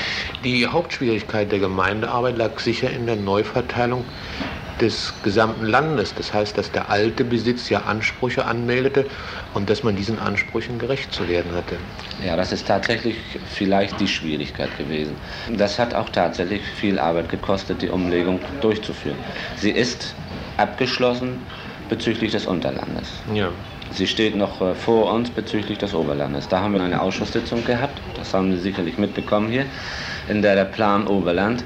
Speaker 12: Die Hauptschwierigkeit der Gemeindearbeit lag sicher in der Neuverteilung des gesamten Landes. Das heißt, dass der alte Besitz ja Ansprüche anmeldete und dass man diesen Ansprüchen gerecht zu werden hatte.
Speaker 3: Ja, das ist tatsächlich vielleicht die Schwierigkeit gewesen. Das hat auch tatsächlich viel Arbeit gekostet, die Umlegung durchzuführen. Sie ist abgeschlossen bezüglich des Unterlandes.
Speaker 12: Ja.
Speaker 3: Sie steht noch äh, vor uns bezüglich des Oberlandes. Da haben wir eine Ausschusssitzung gehabt, das haben Sie sicherlich mitbekommen hier, in der der Plan Oberland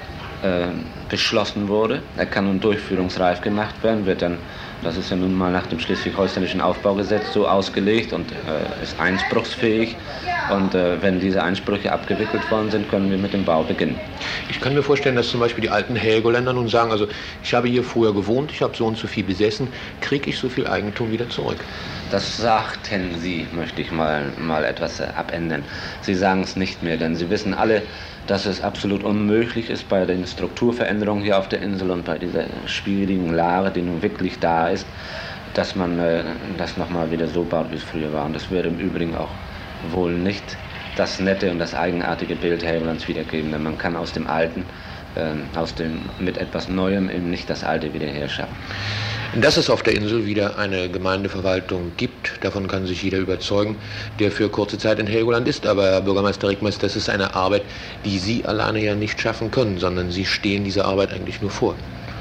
Speaker 3: äh, beschlossen wurde. Er kann nun durchführungsreif gemacht werden, wird dann, das ist ja nun mal nach dem Schleswig-Holsteinischen Aufbaugesetz so ausgelegt und äh, ist einspruchsfähig. Und äh, wenn diese Einsprüche abgewickelt worden sind, können wir mit dem Bau beginnen.
Speaker 12: Ich kann mir vorstellen, dass zum Beispiel die alten Helgoländer nun sagen, also ich habe hier früher gewohnt, ich habe so und so viel besessen, kriege ich so viel Eigentum wieder zurück?
Speaker 3: Das sagten Sie, möchte ich mal, mal etwas äh, abändern. Sie sagen es nicht mehr, denn Sie wissen alle, dass es absolut unmöglich ist bei den Strukturveränderungen hier auf der Insel und bei dieser schwierigen Lage, die nun wirklich da ist, dass man äh, das nochmal wieder so baut, wie es früher war. Und das würde im Übrigen auch wohl nicht das nette und das eigenartige Bild Helgolands wiedergeben, denn man kann aus dem Alten, äh, aus dem mit etwas Neuem eben nicht das Alte wieder herschaffen.
Speaker 12: Dass es auf der Insel wieder eine Gemeindeverwaltung gibt, davon kann sich jeder überzeugen, der für kurze Zeit in Helgoland ist. Aber Herr Bürgermeister Rickmers, das ist eine Arbeit, die Sie alleine ja nicht schaffen können, sondern Sie stehen dieser Arbeit eigentlich nur vor.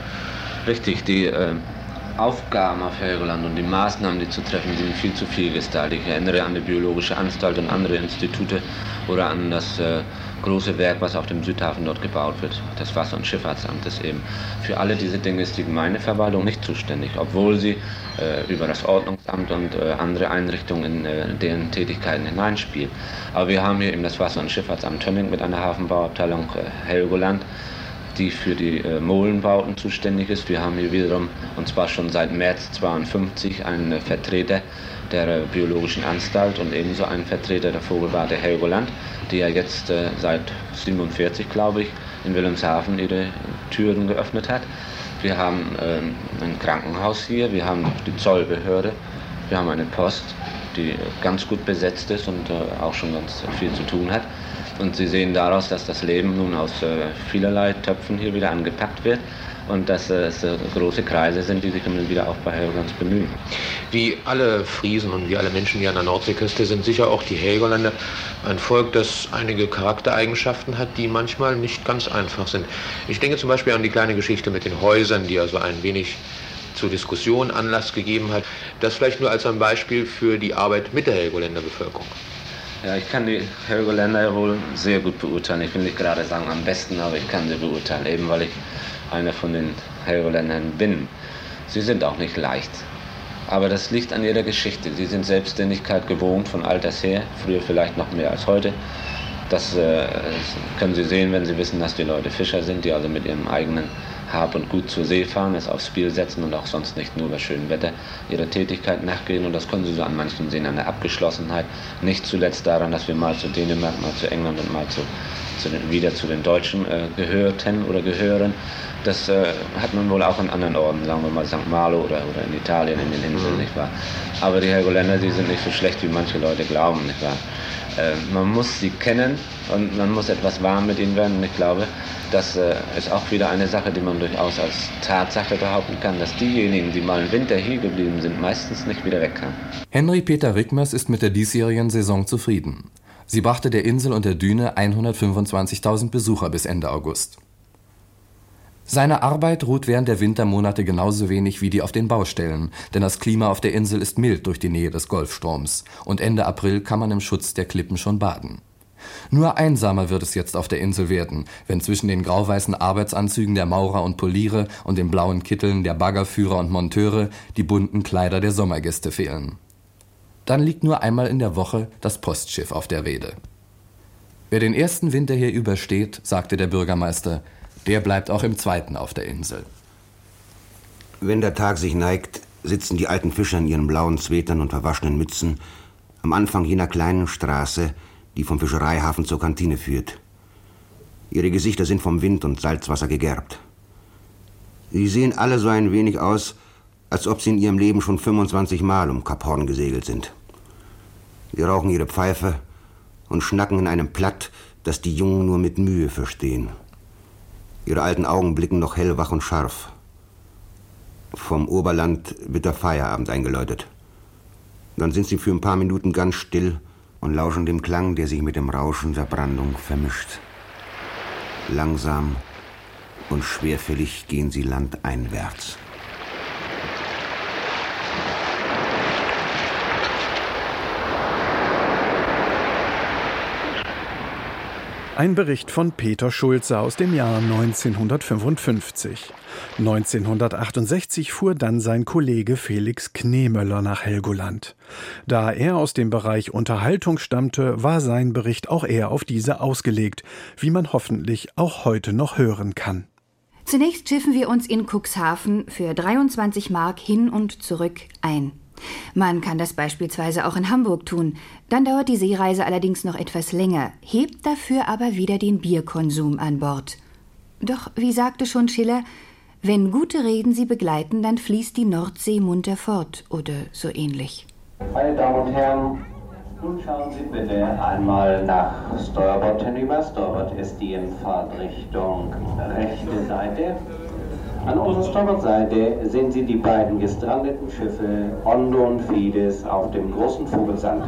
Speaker 3: Richtig, die äh, Aufgaben auf Helgoland und die Maßnahmen, die zu treffen, sind viel zu vielgestaltig. Ich erinnere an die Biologische Anstalt und andere Institute oder an das äh, große Werk, was auf dem Südhafen dort gebaut wird, das Wasser- und Schifffahrtsamtes eben. Für alle diese Dinge ist die Gemeindeverwaltung nicht zuständig, obwohl sie äh, über das Ordnungsamt und äh, andere Einrichtungen in äh, deren Tätigkeiten hineinspielt. Aber wir haben hier eben das Wasser- und Schifffahrtsamt Tönning mit einer Hafenbauabteilung äh, Helgoland, die für die äh, Molenbauten zuständig ist. Wir haben hier wiederum, und zwar schon seit März zweiundfünfzig, einen äh, Vertreter der äh, Biologischen Anstalt und ebenso einen Vertreter der Vogelwarte Helgoland, die ja jetzt äh, seit siebenundvierzig, glaube ich, in Wilhelmshaven ihre Türen geöffnet hat. Wir haben äh, ein Krankenhaus hier, wir haben die Zollbehörde, wir haben eine Post, die ganz gut besetzt ist und äh, auch schon ganz viel zu tun hat. Und Sie sehen daraus, dass das Leben nun aus äh, vielerlei Töpfen hier wieder angepackt wird und dass äh, es äh, große Kreise sind, die sich um den Wiederaufbau Helgolands bemühen.
Speaker 12: Wie alle Friesen und wie alle Menschen hier an der Nordseeküste sind sicher auch die Helgoländer ein Volk, das einige Charaktereigenschaften hat, die manchmal nicht ganz einfach sind. Ich denke zum Beispiel an die kleine Geschichte mit den Häusern, die also ein wenig zur Diskussion Anlass gegeben hat. Das vielleicht nur als ein Beispiel für die Arbeit mit der Helgoländer Bevölkerung.
Speaker 3: Ja, ich kann die Helgoländer wohl sehr gut beurteilen. Ich will nicht gerade sagen am besten, aber ich kann sie beurteilen, eben weil ich einer von den Helgoländern bin. Sie sind auch nicht leicht. Aber das liegt an ihrer Geschichte. Sie sind Selbstständigkeit gewohnt von alters her, früher vielleicht noch mehr als heute. Das äh, können Sie sehen, wenn Sie wissen, dass die Leute Fischer sind, die also mit ihrem eigenen Hab und Gut zur See fahren, es aufs Spiel setzen und auch sonst nicht nur bei schönem Wetter ihrer Tätigkeit nachgehen. Und das können Sie so an manchen sehen, an der Abgeschlossenheit. Nicht zuletzt daran, dass wir mal zu Dänemark, mal zu England und mal zu, zu den, wieder zu den Deutschen äh, gehörten oder gehören. Das äh, hat man wohl auch in anderen Orten, sagen wir mal Sankt Malo oder, oder in Italien, in den Inseln, mhm. nicht wahr? Aber die Helgoländer, die sind nicht so schlecht, wie manche Leute glauben, nicht wahr? Äh, man muss sie kennen und man muss etwas warm mit ihnen werden. Und ich glaube, das äh, ist auch wieder eine Sache, die man durchaus als Tatsache behaupten kann, dass diejenigen, die mal einen Winter hier geblieben sind, meistens nicht wieder wegkamen.
Speaker 10: Henry Peter Rickmers ist mit der diesjährigen Saison zufrieden. Sie brachte der Insel und der Düne hundertfünfundzwanzigtausend Besucher bis Ende August. Seine Arbeit ruht während der Wintermonate genauso wenig wie die auf den Baustellen, denn das Klima auf der Insel ist mild durch die Nähe des Golfstroms und Ende April kann man im Schutz der Klippen schon baden. Nur einsamer wird es jetzt auf der Insel werden, wenn zwischen den grau-weißen Arbeitsanzügen der Maurer und Poliere und den blauen Kitteln der Baggerführer und Monteure die bunten Kleider der Sommergäste fehlen. Dann liegt nur einmal in der Woche das Postschiff auf der Reede. Wer den ersten Winter hier übersteht, sagte der Bürgermeister, der bleibt auch im zweiten auf der Insel.
Speaker 9: Wenn der Tag sich neigt, sitzen die alten Fischer in ihren blauen Zwetern und verwaschenen Mützen am Anfang jener kleinen Straße, die vom Fischereihafen zur Kantine führt. Ihre Gesichter sind vom Wind und Salzwasser gegerbt. Sie sehen alle so ein wenig aus, als ob sie in ihrem Leben schon fünfundzwanzig Mal um Kap Horn gesegelt sind. Sie rauchen ihre Pfeife und schnacken in einem Platt, das die Jungen nur mit Mühe verstehen. Ihre alten Augen blicken noch hellwach und scharf. Vom Oberland wird der Feierabend eingeläutet. Dann sind sie für ein paar Minuten ganz still und lauschen dem Klang, der sich mit dem Rauschen der Brandung vermischt. Langsam und schwerfällig gehen sie landeinwärts.
Speaker 2: Ein Bericht von Peter Schulze aus dem Jahr neunzehnhundertfünfundfünfzig. neunzehnhundertachtundsechzig fuhr dann sein Kollege Felix Kneemöller nach Helgoland. Da er aus dem Bereich Unterhaltung stammte, war sein Bericht auch eher auf diese ausgelegt, wie man hoffentlich auch heute noch hören kann.
Speaker 13: Zunächst schiffen wir uns in Cuxhaven für dreiundzwanzig Mark hin und zurück ein. Man kann das beispielsweise auch in Hamburg tun. Dann dauert die Seereise allerdings noch etwas länger, hebt dafür aber wieder den Bierkonsum an Bord. Doch, wie sagte schon Schiller, wenn gute Reden sie begleiten, dann fließt die Nordsee munter fort oder so ähnlich.
Speaker 14: Meine Damen und Herren, nun schauen Sie bitte einmal nach Steuerbord hinüber. Steuerbord ist die in Fahrtrichtung rechte Seite. An unserer Starboardseite sehen Sie die beiden gestrandeten Schiffe Ondo und Fides auf dem großen Vogelsand.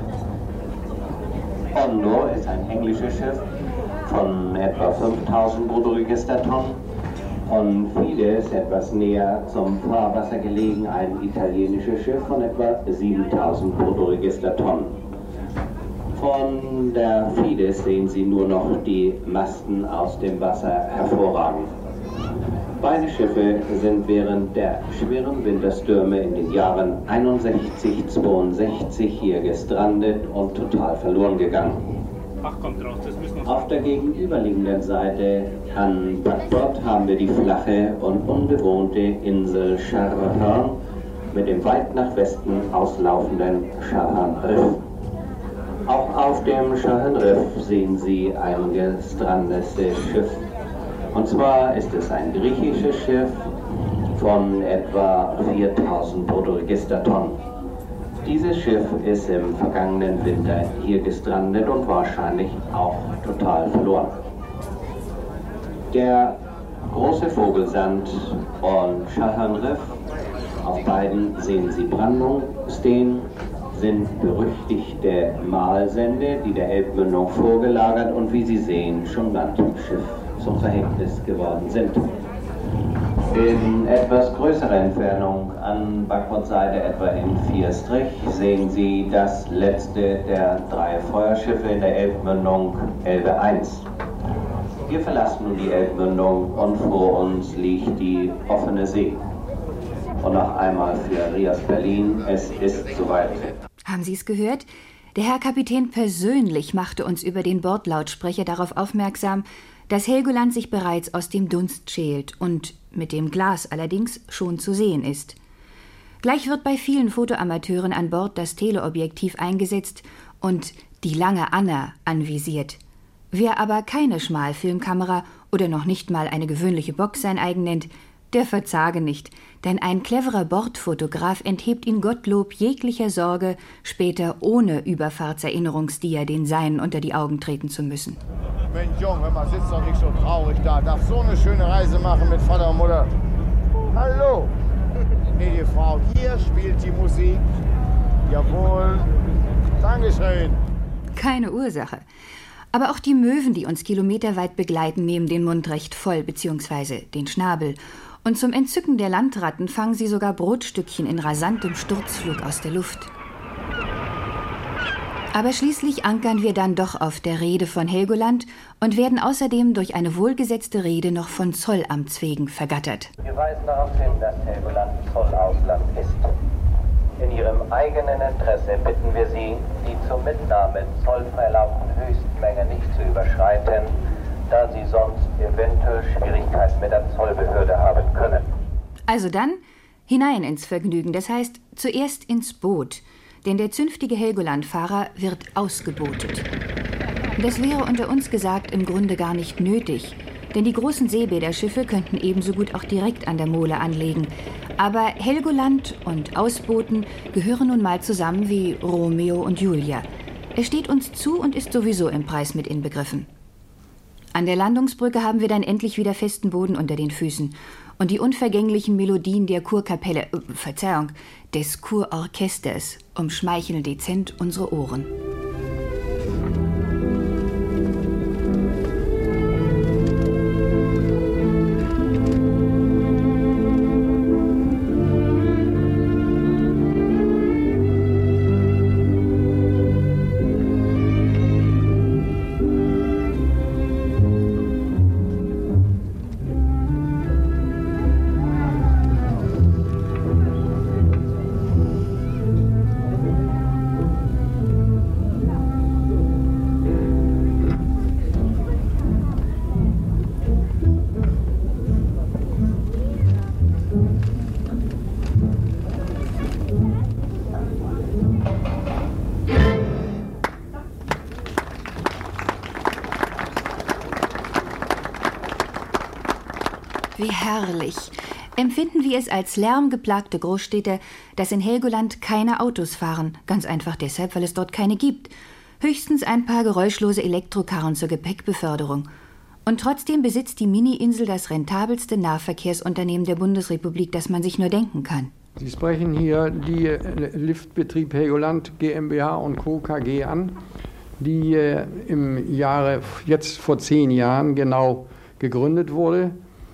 Speaker 14: Ondo ist ein englisches Schiff von etwa fünftausend Bruttoregistertonnen und Fides, etwas näher zum Fahrwasser gelegen, ein italienisches Schiff von etwa siebentausend Bruttoregistertonnen. Von der Fides sehen Sie nur noch die Masten aus dem Wasser hervorragen. Beide Schiffe sind während der schweren Winterstürme in den Jahren einundsechzig, zweiundsechzig hier gestrandet und total verloren gegangen. Auf der gegenüberliegenden Seite an Backbord haben wir die flache und unbewohnte Insel Shahan mit dem weit nach Westen auslaufenden Shahan Riff. Auch auf dem Shahan Riff sehen Sie ein gestrandetes Schiff. Und zwar ist es ein griechisches Schiff von etwa viertausend Bruttoregistertonnen. Dieses Schiff ist im vergangenen Winter hier gestrandet und wahrscheinlich auch total verloren. Der große Vogelsand und Shahan Riff, auf beiden sehen Sie Brandung stehen, sind berüchtigte Mahlsende, die der Elbmündung vorgelagert und wie Sie sehen, schon Land im Schiff zum Verhängnis geworden sind. In etwas größerer Entfernung an Backbordseite, etwa in vier Strich, sehen Sie das letzte der drei Feuerschiffe in der Elbmündung Elbe eins. Wir verlassen nun die Elbmündung und vor uns liegt die offene See. Und noch einmal für Rias Berlin, es ist soweit.
Speaker 13: Haben Sie es gehört? Der Herr Kapitän persönlich machte uns über den Bordlautsprecher darauf aufmerksam, dass Helgoland sich bereits aus dem Dunst schält und mit dem Glas allerdings schon zu sehen ist. Gleich wird bei vielen Fotoamateuren an Bord das Teleobjektiv eingesetzt und die lange Anna anvisiert. Wer aber keine Schmalfilmkamera oder noch nicht mal eine gewöhnliche Box sein eigen nennt, Der verzage nicht, denn ein cleverer Bordfotograf enthebt ihn Gottlob jeglicher Sorge, später ohne Überfahrtserinnerungsdier den Seinen unter die Augen treten zu müssen.
Speaker 4: Mensch, Junge, man sitzt doch nicht so traurig da. Darf so eine schöne Reise machen mit Vater und Mutter. Hallo. Nee, die Frau hier spielt die Musik. Jawohl. Dankeschön.
Speaker 13: Keine Ursache. Aber auch die Möwen, die uns kilometerweit begleiten, nehmen den Mund recht voll, beziehungsweise den Schnabel. Und zum Entzücken der Landratten fangen sie sogar Brotstückchen in rasantem Sturzflug aus der Luft. Aber schließlich ankern wir dann doch auf der Reede von Helgoland und werden außerdem durch eine wohlgesetzte Rede noch von Zollamts wegen vergattert.
Speaker 14: Wir weisen darauf hin, dass Helgoland Zollausland ist. In Ihrem eigenen Interesse bitten wir Sie, die zur Mitnahme zollfrei erlaubten Höchstmenge nicht zu überschreiten, da Sie sonst eventuell Schwierigkeiten mit der Zollbehörde haben können.
Speaker 13: Also dann hinein ins Vergnügen, das heißt zuerst ins Boot. Denn der zünftige Helgoland-Fahrer wird ausgebotet. Das wäre unter uns gesagt im Grunde gar nicht nötig, denn die großen Seebäderschiffe könnten ebenso gut auch direkt an der Mole anlegen. Aber Helgoland und Ausbooten gehören nun mal zusammen wie Romeo und Julia. Es steht uns zu und ist sowieso im Preis mit inbegriffen. An der Landungsbrücke haben wir dann endlich wieder festen Boden unter den Füßen. Und die unvergänglichen Melodien der Kurkapelle, äh, Verzeihung, des Kurorchesters umschmeicheln dezent unsere Ohren. Wie herrlich. Empfinden wir es als lärmgeplagte Großstädter, dass in Helgoland keine Autos fahren. Ganz einfach deshalb, weil es dort keine gibt. Höchstens ein paar geräuschlose Elektrokarren zur Gepäckbeförderung. Und trotzdem besitzt die Mini-Insel das rentabelste Nahverkehrsunternehmen der Bundesrepublik, das man sich nur denken kann.
Speaker 15: Sie sprechen hier die Liftbetrieb Helgoland GmbH und Co. K G an, die im Jahre, jetzt vor zehn Jahren genau gegründet wurde.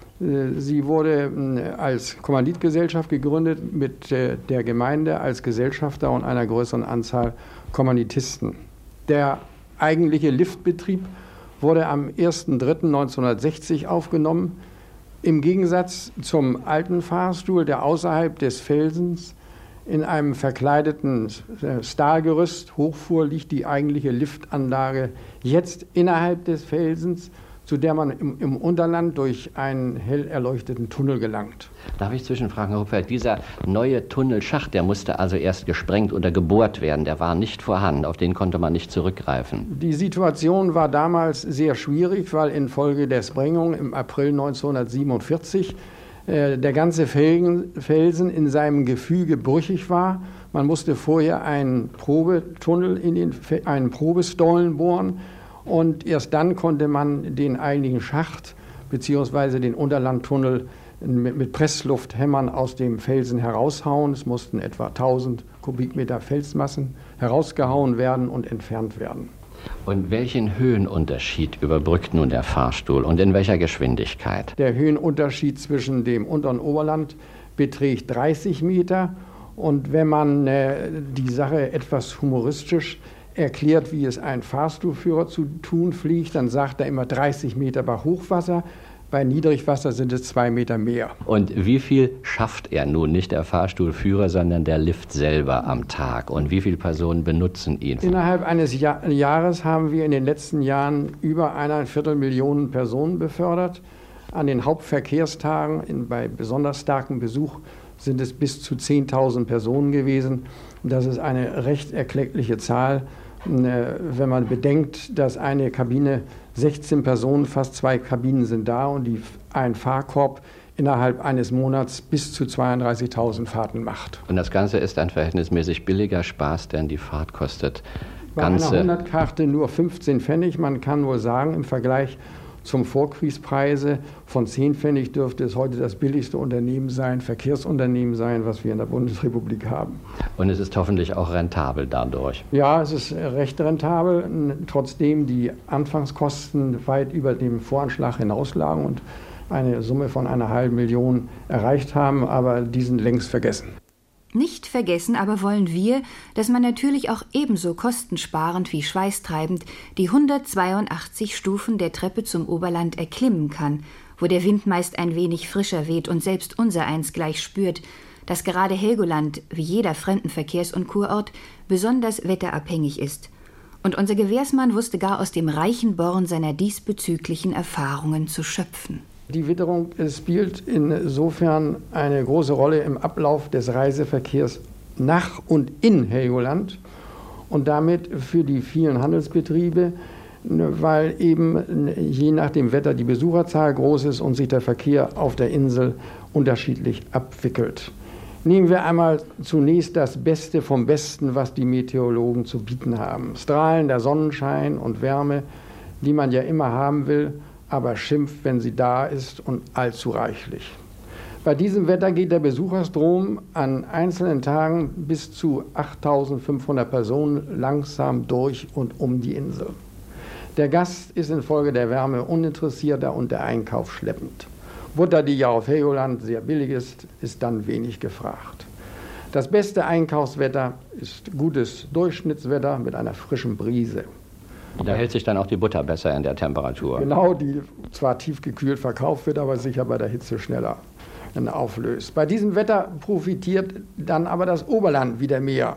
Speaker 15: Sie wurde als Kommanditgesellschaft gegründet mit der Gemeinde als Gesellschafter und einer größeren Anzahl Kommanditisten. Der eigentliche Liftbetrieb wurde am ersten dritten neunzehnhundertsechzig aufgenommen. Im Gegensatz zum alten Fahrstuhl, der außerhalb des Felsens in einem verkleideten Stahlgerüst hochfuhr, liegt die eigentliche Liftanlage jetzt innerhalb des Felsens, zu der man im, im Unterland durch einen hell erleuchteten Tunnel gelangt.
Speaker 16: Darf ich zwischenfragen, Herr Hupfeld, dieser neue Tunnelschacht, der musste also erst gesprengt oder gebohrt werden, der war nicht vorhanden, auf den konnte man nicht zurückgreifen.
Speaker 15: Die Situation war damals sehr schwierig, weil infolge der Sprengung im April neunzehnhundertsiebenundvierzig äh, der ganze Felgen, Felsen in seinem Gefüge brüchig war. Man musste vorher einen Probetunnel in den einen Probestollen bohren. Und erst dann konnte man den eigentlichen Schacht bzw. den Unterlandtunnel mit, mit Presslufthämmern aus dem Felsen heraushauen. Es mussten etwa tausend Kubikmeter Felsmassen herausgehauen werden und entfernt werden.
Speaker 16: Und welchen Höhenunterschied überbrückt nun der Fahrstuhl und in welcher Geschwindigkeit?
Speaker 15: Der Höhenunterschied zwischen dem Unter- und Oberland beträgt dreißig Meter. Und wenn man äh, die Sache etwas humoristisch erklärt, wie es ein Fahrstuhlführer zu tun pflegt, dann sagt er immer dreißig Meter bei Hochwasser, bei Niedrigwasser sind es zwei Meter mehr.
Speaker 16: Und wie viel schafft er nun, nicht der Fahrstuhlführer, sondern der Lift selber am Tag? Und wie viele Personen benutzen ihn?
Speaker 15: Innerhalb eines Jahr Jahres haben wir in den letzten Jahren über eine Viertelmillion Personen befördert. An den Hauptverkehrstagen, in, bei besonders starkem Besuch, sind es bis zu zehntausend Personen gewesen. Das ist eine recht erkleckliche Zahl, wenn man bedenkt, dass eine Kabine sechzehn Personen, fast zwei Kabinen sind da und die, ein Fahrkorb innerhalb eines Monats bis zu zweiunddreißigtausend Fahrten macht.
Speaker 16: Und das Ganze ist ein verhältnismäßig billiger Spaß, denn die Fahrt kostet
Speaker 15: bei
Speaker 16: ganze...
Speaker 15: einer hundert-Karte nur fünfzehn Pfennig. Man kann wohl sagen, im Vergleich zum Vorkriegspreise von zehn Pfennig dürfte es heute das billigste Unternehmen sein, Verkehrsunternehmen sein, was wir in der Bundesrepublik haben.
Speaker 16: Und es ist hoffentlich auch rentabel dadurch.
Speaker 15: Ja, es ist recht rentabel, trotzdem die Anfangskosten weit über dem Voranschlag hinauslagen und eine Summe von einer halben Million erreicht haben, aber die sind längst vergessen.
Speaker 13: Nicht vergessen aber wollen wir, dass man natürlich auch ebenso kostensparend wie schweißtreibend die hundertzweiundachtzig Stufen der Treppe zum Oberland erklimmen kann, wo der Wind meist ein wenig frischer weht und selbst unsereins gleich spürt, dass gerade Helgoland, wie jeder Fremdenverkehrs- und Kurort, besonders wetterabhängig ist. Und unser Gewährsmann wusste gar aus dem reichen Born seiner diesbezüglichen Erfahrungen zu schöpfen.
Speaker 15: Die Witterung spielt insofern eine große Rolle im Ablauf des Reiseverkehrs nach und in Helgoland und damit für die vielen Handelsbetriebe, weil eben je nach dem Wetter die Besucherzahl groß ist und sich der Verkehr auf der Insel unterschiedlich abwickelt. Nehmen wir einmal zunächst das Beste vom Besten, was die Meteorologen zu bieten haben. Strahlender Sonnenschein und Wärme, die man ja immer haben will, aber schimpft, wenn sie da ist und allzu reichlich. Bei diesem Wetter geht der Besucherstrom an einzelnen Tagen bis zu achttausendfünfhundert Personen langsam durch und um die Insel. Der Gast ist infolge der Wärme uninteressierter und der Einkauf schleppend. Butter, die ja auf Helgoland sehr billig ist, ist dann wenig gefragt. Das beste Einkaufswetter ist gutes Durchschnittswetter mit einer frischen Brise.
Speaker 16: Da hält sich dann auch die Butter besser in der Temperatur.
Speaker 15: Genau, die zwar tiefgekühlt verkauft wird, aber sicher bei der Hitze schneller auflöst. Bei diesem Wetter profitiert dann aber das Oberland wieder mehr,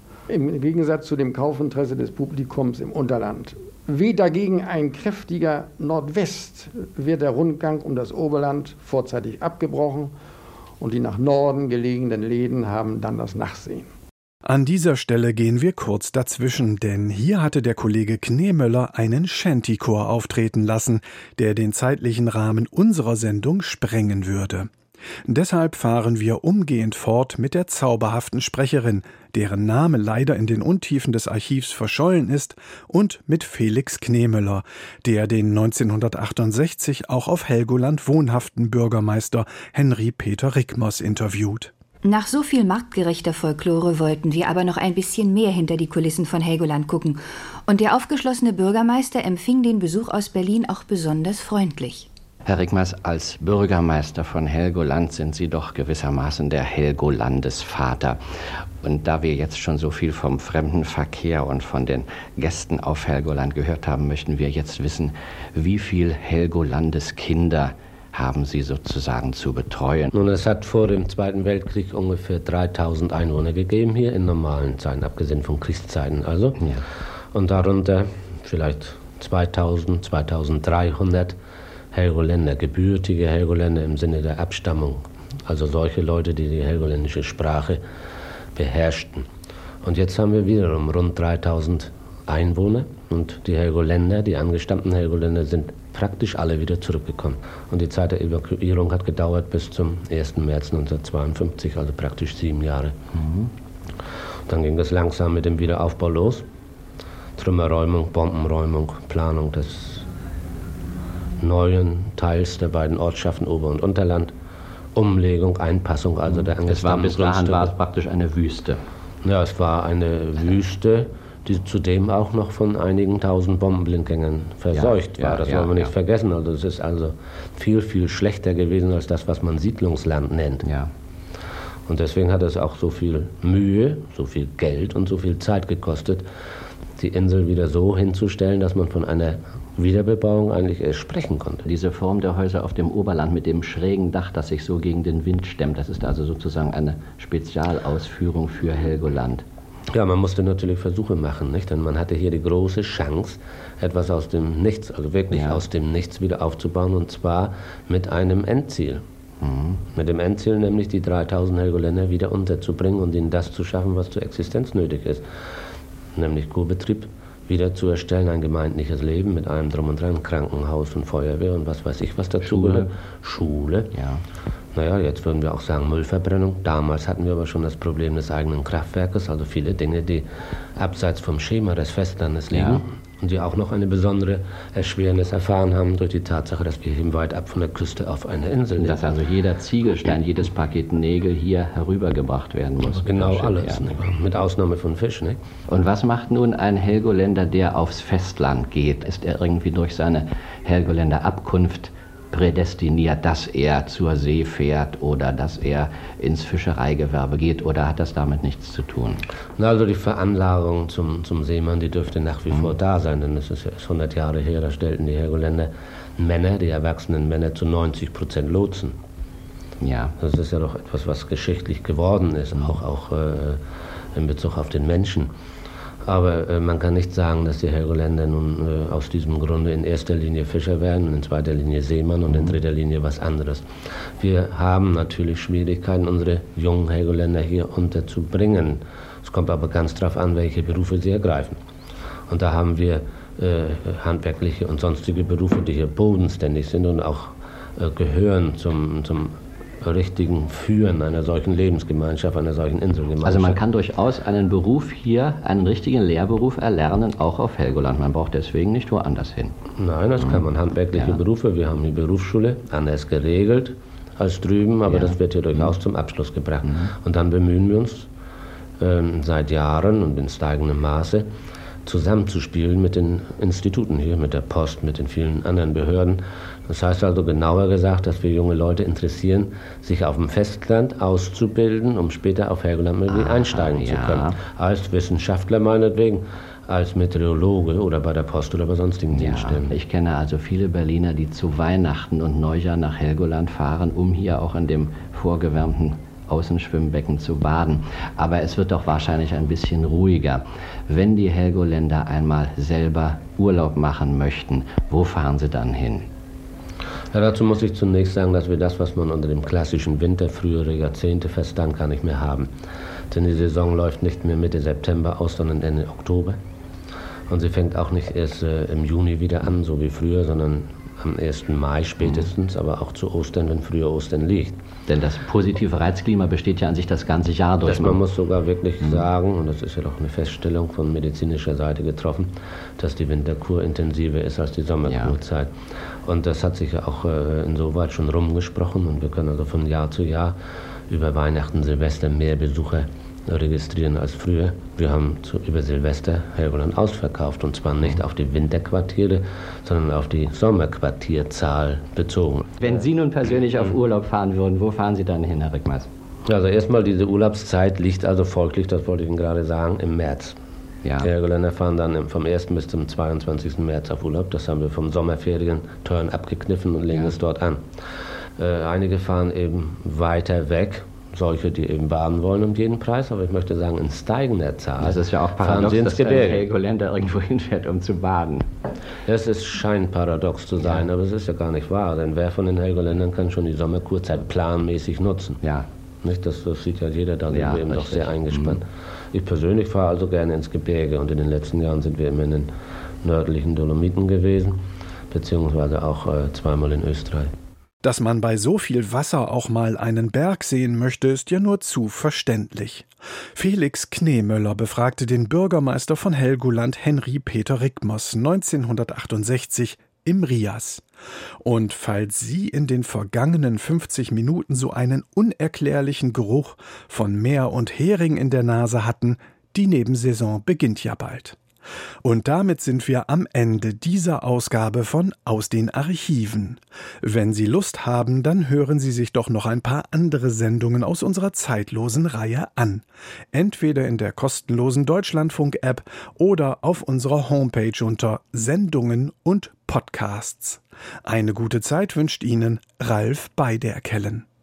Speaker 15: im Gegensatz zu dem Kaufinteresse des Publikums im Unterland. Weht dagegen ein kräftiger Nordwest, wird der Rundgang um das Oberland vorzeitig abgebrochen und die nach Norden gelegenen Läden haben dann das Nachsehen.
Speaker 2: An dieser Stelle gehen wir kurz dazwischen, denn hier hatte der Kollege Kneemöller einen Shantychor auftreten lassen, der den zeitlichen Rahmen unserer Sendung sprengen würde. Deshalb fahren wir umgehend fort mit der zauberhaften Sprecherin, deren Name leider in den Untiefen des Archivs verschollen ist, und mit Felix Kneemöller, der den neunzehnhundertachtundsechzig auch auf Helgoland wohnhaften Bürgermeister Henry Peter Rickmers interviewt.
Speaker 13: Nach so viel marktgerechter Folklore wollten wir aber noch ein bisschen mehr hinter die Kulissen von Helgoland gucken. Und der aufgeschlossene Bürgermeister empfing den Besuch aus Berlin auch besonders freundlich.
Speaker 16: Herr Rickmers, als Bürgermeister von Helgoland sind Sie doch gewissermaßen der Helgolandesvater. Und da wir jetzt schon so viel vom Fremdenverkehr und von den Gästen auf Helgoland gehört haben, möchten wir jetzt wissen, wie viel Helgolandeskinder haben Sie sozusagen zu betreuen?
Speaker 12: Nun, es hat vor dem Zweiten Weltkrieg ungefähr dreitausend Einwohner gegeben hier in normalen Zeiten, abgesehen von Kriegszeiten also.
Speaker 16: Ja.
Speaker 12: Und darunter vielleicht zweitausend, zweitausenddreihundert Helgoländer, gebürtige Helgoländer im Sinne der Abstammung. Also solche Leute, die die helgoländische Sprache beherrschten. Und jetzt haben wir wiederum rund dreitausend Einwohner und die Helgoländer, die angestammten Helgoländer, sind praktisch alle wieder zurückgekommen. Und die Zeit der Evakuierung hat gedauert bis zum ersten März neunzehnhundertzweiundfünfzig, also praktisch sieben Jahre. Mhm. Dann ging es langsam mit dem Wiederaufbau los. Trümmerräumung, Bombenräumung, Planung des neuen Teils der beiden Ortschaften Ober- und Unterland, Umlegung, Einpassung, also der angestammten
Speaker 16: Bis dahin war es praktisch eine Wüste.
Speaker 12: Ja, es war eine Wüste, die zudem auch noch von einigen tausend Bombenblindgängern verseucht
Speaker 16: ja,
Speaker 12: war. Das
Speaker 16: ja,
Speaker 12: wollen wir nicht
Speaker 16: ja.
Speaker 12: vergessen. Also es ist also viel, viel schlechter gewesen als das, was man Siedlungsland nennt.
Speaker 16: Ja.
Speaker 12: Und deswegen hat es auch so viel Mühe, so viel Geld und so viel Zeit gekostet, die Insel wieder so hinzustellen, dass man von einer Wiederbebauung eigentlich erst sprechen konnte.
Speaker 16: Diese Form der Häuser auf dem Oberland mit dem schrägen Dach, das sich so gegen den Wind stemmt, das ist also sozusagen eine Spezialausführung für Helgoland.
Speaker 12: Ja, man musste natürlich Versuche machen, nicht? Denn man hatte hier die große Chance, etwas aus dem Nichts, also wirklich ja. aus dem Nichts wieder aufzubauen, und zwar mit einem Endziel. Mhm. Mit dem Endziel, nämlich die dreitausend Helgoländer wieder unterzubringen und ihnen das zu schaffen, was zur Existenz nötig ist. Nämlich Kurbetrieb,
Speaker 17: wiederzuerstellen, ein gemeindliches Leben mit allem drum und dran, Krankenhaus und Feuerwehr und was weiß ich, was dazu gehört. Schule. Ja. Naja, jetzt würden wir auch sagen Müllverbrennung. Damals hatten wir aber schon das Problem des eigenen Kraftwerkes, also viele Dinge, die abseits vom Schema des Festlandes liegen. Ja. Und die auch noch eine besondere Erschwernis erfahren haben durch die Tatsache, dass wir eben weit ab von der Küste auf einer Insel leben.
Speaker 16: Dass also jeder Ziegelstein, jedes Paket Nägel hier herübergebracht werden muss.
Speaker 17: Genau alles, ne? Mit Ausnahme von Fisch. Ne?
Speaker 16: Und was macht nun ein Helgoländer, der aufs Festland geht? Ist er irgendwie durch seine Helgoländer Abkunft prädestiniert, dass er zur See fährt oder dass er ins Fischereigewerbe geht, oder hat das damit nichts zu tun?
Speaker 17: Na, also die Veranlagung zum, zum Seemann, die dürfte nach wie mhm. vor da sein, denn es ist ja hundert Jahre her, da stellten die Helgoländer Männer, die erwachsenen Männer, zu neunzig Prozent Lotsen. Ja. Das ist ja doch etwas, was geschichtlich geworden ist, mhm. auch, auch äh, in Bezug auf den Menschen. Aber äh, man kann nicht sagen, dass die Helgoländer nun äh, aus diesem Grunde in erster Linie Fischer werden, in zweiter Linie Seemann und in dritter Linie was anderes. Wir haben natürlich Schwierigkeiten, unsere jungen Helgoländer hier unterzubringen. Es kommt aber ganz darauf an, welche Berufe sie ergreifen. Und da haben wir äh, handwerkliche und sonstige Berufe, die hier bodenständig sind und auch äh, gehören zum, zum richtigen Führen einer solchen Lebensgemeinschaft, einer solchen Inselgemeinschaft.
Speaker 16: Also man kann durchaus einen Beruf hier, einen richtigen Lehrberuf erlernen, auch auf Helgoland. Man braucht deswegen nicht woanders hin.
Speaker 17: Nein, das kann man. Handwerkliche ja. Berufe, wir haben die Berufsschule, anders geregelt als drüben, aber ja. das wird hier durchaus mhm. zum Abschluss gebracht. Mhm. Und dann bemühen wir uns ähm, seit Jahren und in steigendem Maße, zusammenzuspielen mit den Instituten hier, mit der Post, mit den vielen anderen Behörden. Das heißt also genauer gesagt, dass wir junge Leute interessieren, sich auf dem Festland auszubilden, um später auf Helgoland ah, einsteigen ja. zu können. Als Wissenschaftler meinetwegen, als Meteorologe oder bei der Post oder bei sonstigen ja, Dienststellen.
Speaker 16: Ich kenne also viele Berliner, die zu Weihnachten und Neujahr nach Helgoland fahren, um hier auch in dem vorgewärmten Außenschwimmbecken zu baden. Aber es wird doch wahrscheinlich ein bisschen ruhiger. Wenn die Helgoländer einmal selber Urlaub machen möchten, wo fahren sie dann hin?
Speaker 17: Ja, dazu muss ich zunächst sagen, dass wir das, was man unter dem klassischen Winter frühere Jahrzehnte verstand, gar nicht mehr haben. Denn die Saison läuft nicht mehr Mitte September aus, sondern Ende Oktober. Und sie fängt auch nicht erst äh, im Juni wieder an, so wie früher, sondern am ersten Mai spätestens, mhm. aber auch zu Ostern, wenn früher Ostern liegt.
Speaker 16: Denn das positive Reizklima besteht ja an sich das ganze Jahr durch.
Speaker 17: Das, man muss sogar wirklich mhm. sagen, und das ist ja doch eine Feststellung von medizinischer Seite getroffen, dass die Winterkur intensiver ist als die Sommerkurzeit. Ja. Und das hat sich ja auch äh, insoweit schon rumgesprochen, und wir können also von Jahr zu Jahr über Weihnachten, Silvester mehr Besucher registrieren als früher. Wir haben zu, über Silvester Helgoland ausverkauft, und zwar nicht auf die Winterquartiere, sondern auf die Sommerquartierzahl bezogen.
Speaker 16: Wenn Sie nun persönlich auf Urlaub fahren würden, wo fahren Sie dann hin, Herr Rickmers?
Speaker 17: Also erstmal, diese Urlaubszeit liegt also folglich, das wollte ich Ihnen gerade sagen, im März. Ja. Die Helgoländer fahren dann vom ersten bis zum zweiundzwanzigsten März auf Urlaub. Das haben wir vom Sommerferien teuren abgekniffen und legen ja. es dort an. Äh, einige fahren eben weiter weg, solche, die eben baden wollen um jeden Preis, aber ich möchte sagen, in steigender Zahl.
Speaker 16: Das ist ja auch paradox, dass ein Helgoländer irgendwo hinfährt, um zu baden.
Speaker 17: Es ist, scheint paradox zu sein, ja. aber es ist ja gar nicht wahr, denn wer von den Helgoländern kann schon die Sommerkurzeit planmäßig nutzen? Ja. Nicht? Das, das sieht ja jeder, da sind ja, wir eben doch sehr eingespannt. Mhm. Ich persönlich fahre also gerne ins Gebirge, und in den letzten Jahren sind wir immer in den nördlichen Dolomiten gewesen, beziehungsweise auch äh, zweimal in Österreich.
Speaker 2: Dass man bei so viel Wasser auch mal einen Berg sehen möchte, ist ja nur zu verständlich. Felix Kneemöller befragte den Bürgermeister von Helgoland, Henry Peter Rickmers, neunzehnhundertachtundsechzig im Rias. Und falls Sie in den vergangenen fünfzig Minuten so einen unerklärlichen Geruch von Meer und Hering in der Nase hatten, die Nebensaison beginnt ja bald. Und damit sind wir am Ende dieser Ausgabe von Aus den Archiven. Wenn Sie Lust haben, dann hören Sie sich doch noch ein paar andere Sendungen aus unserer zeitlosen Reihe an. Entweder in der kostenlosen Deutschlandfunk-App oder auf unserer Homepage unter Sendungen und Podcasts. Eine gute Zeit wünscht Ihnen Ralf Beiderkellen.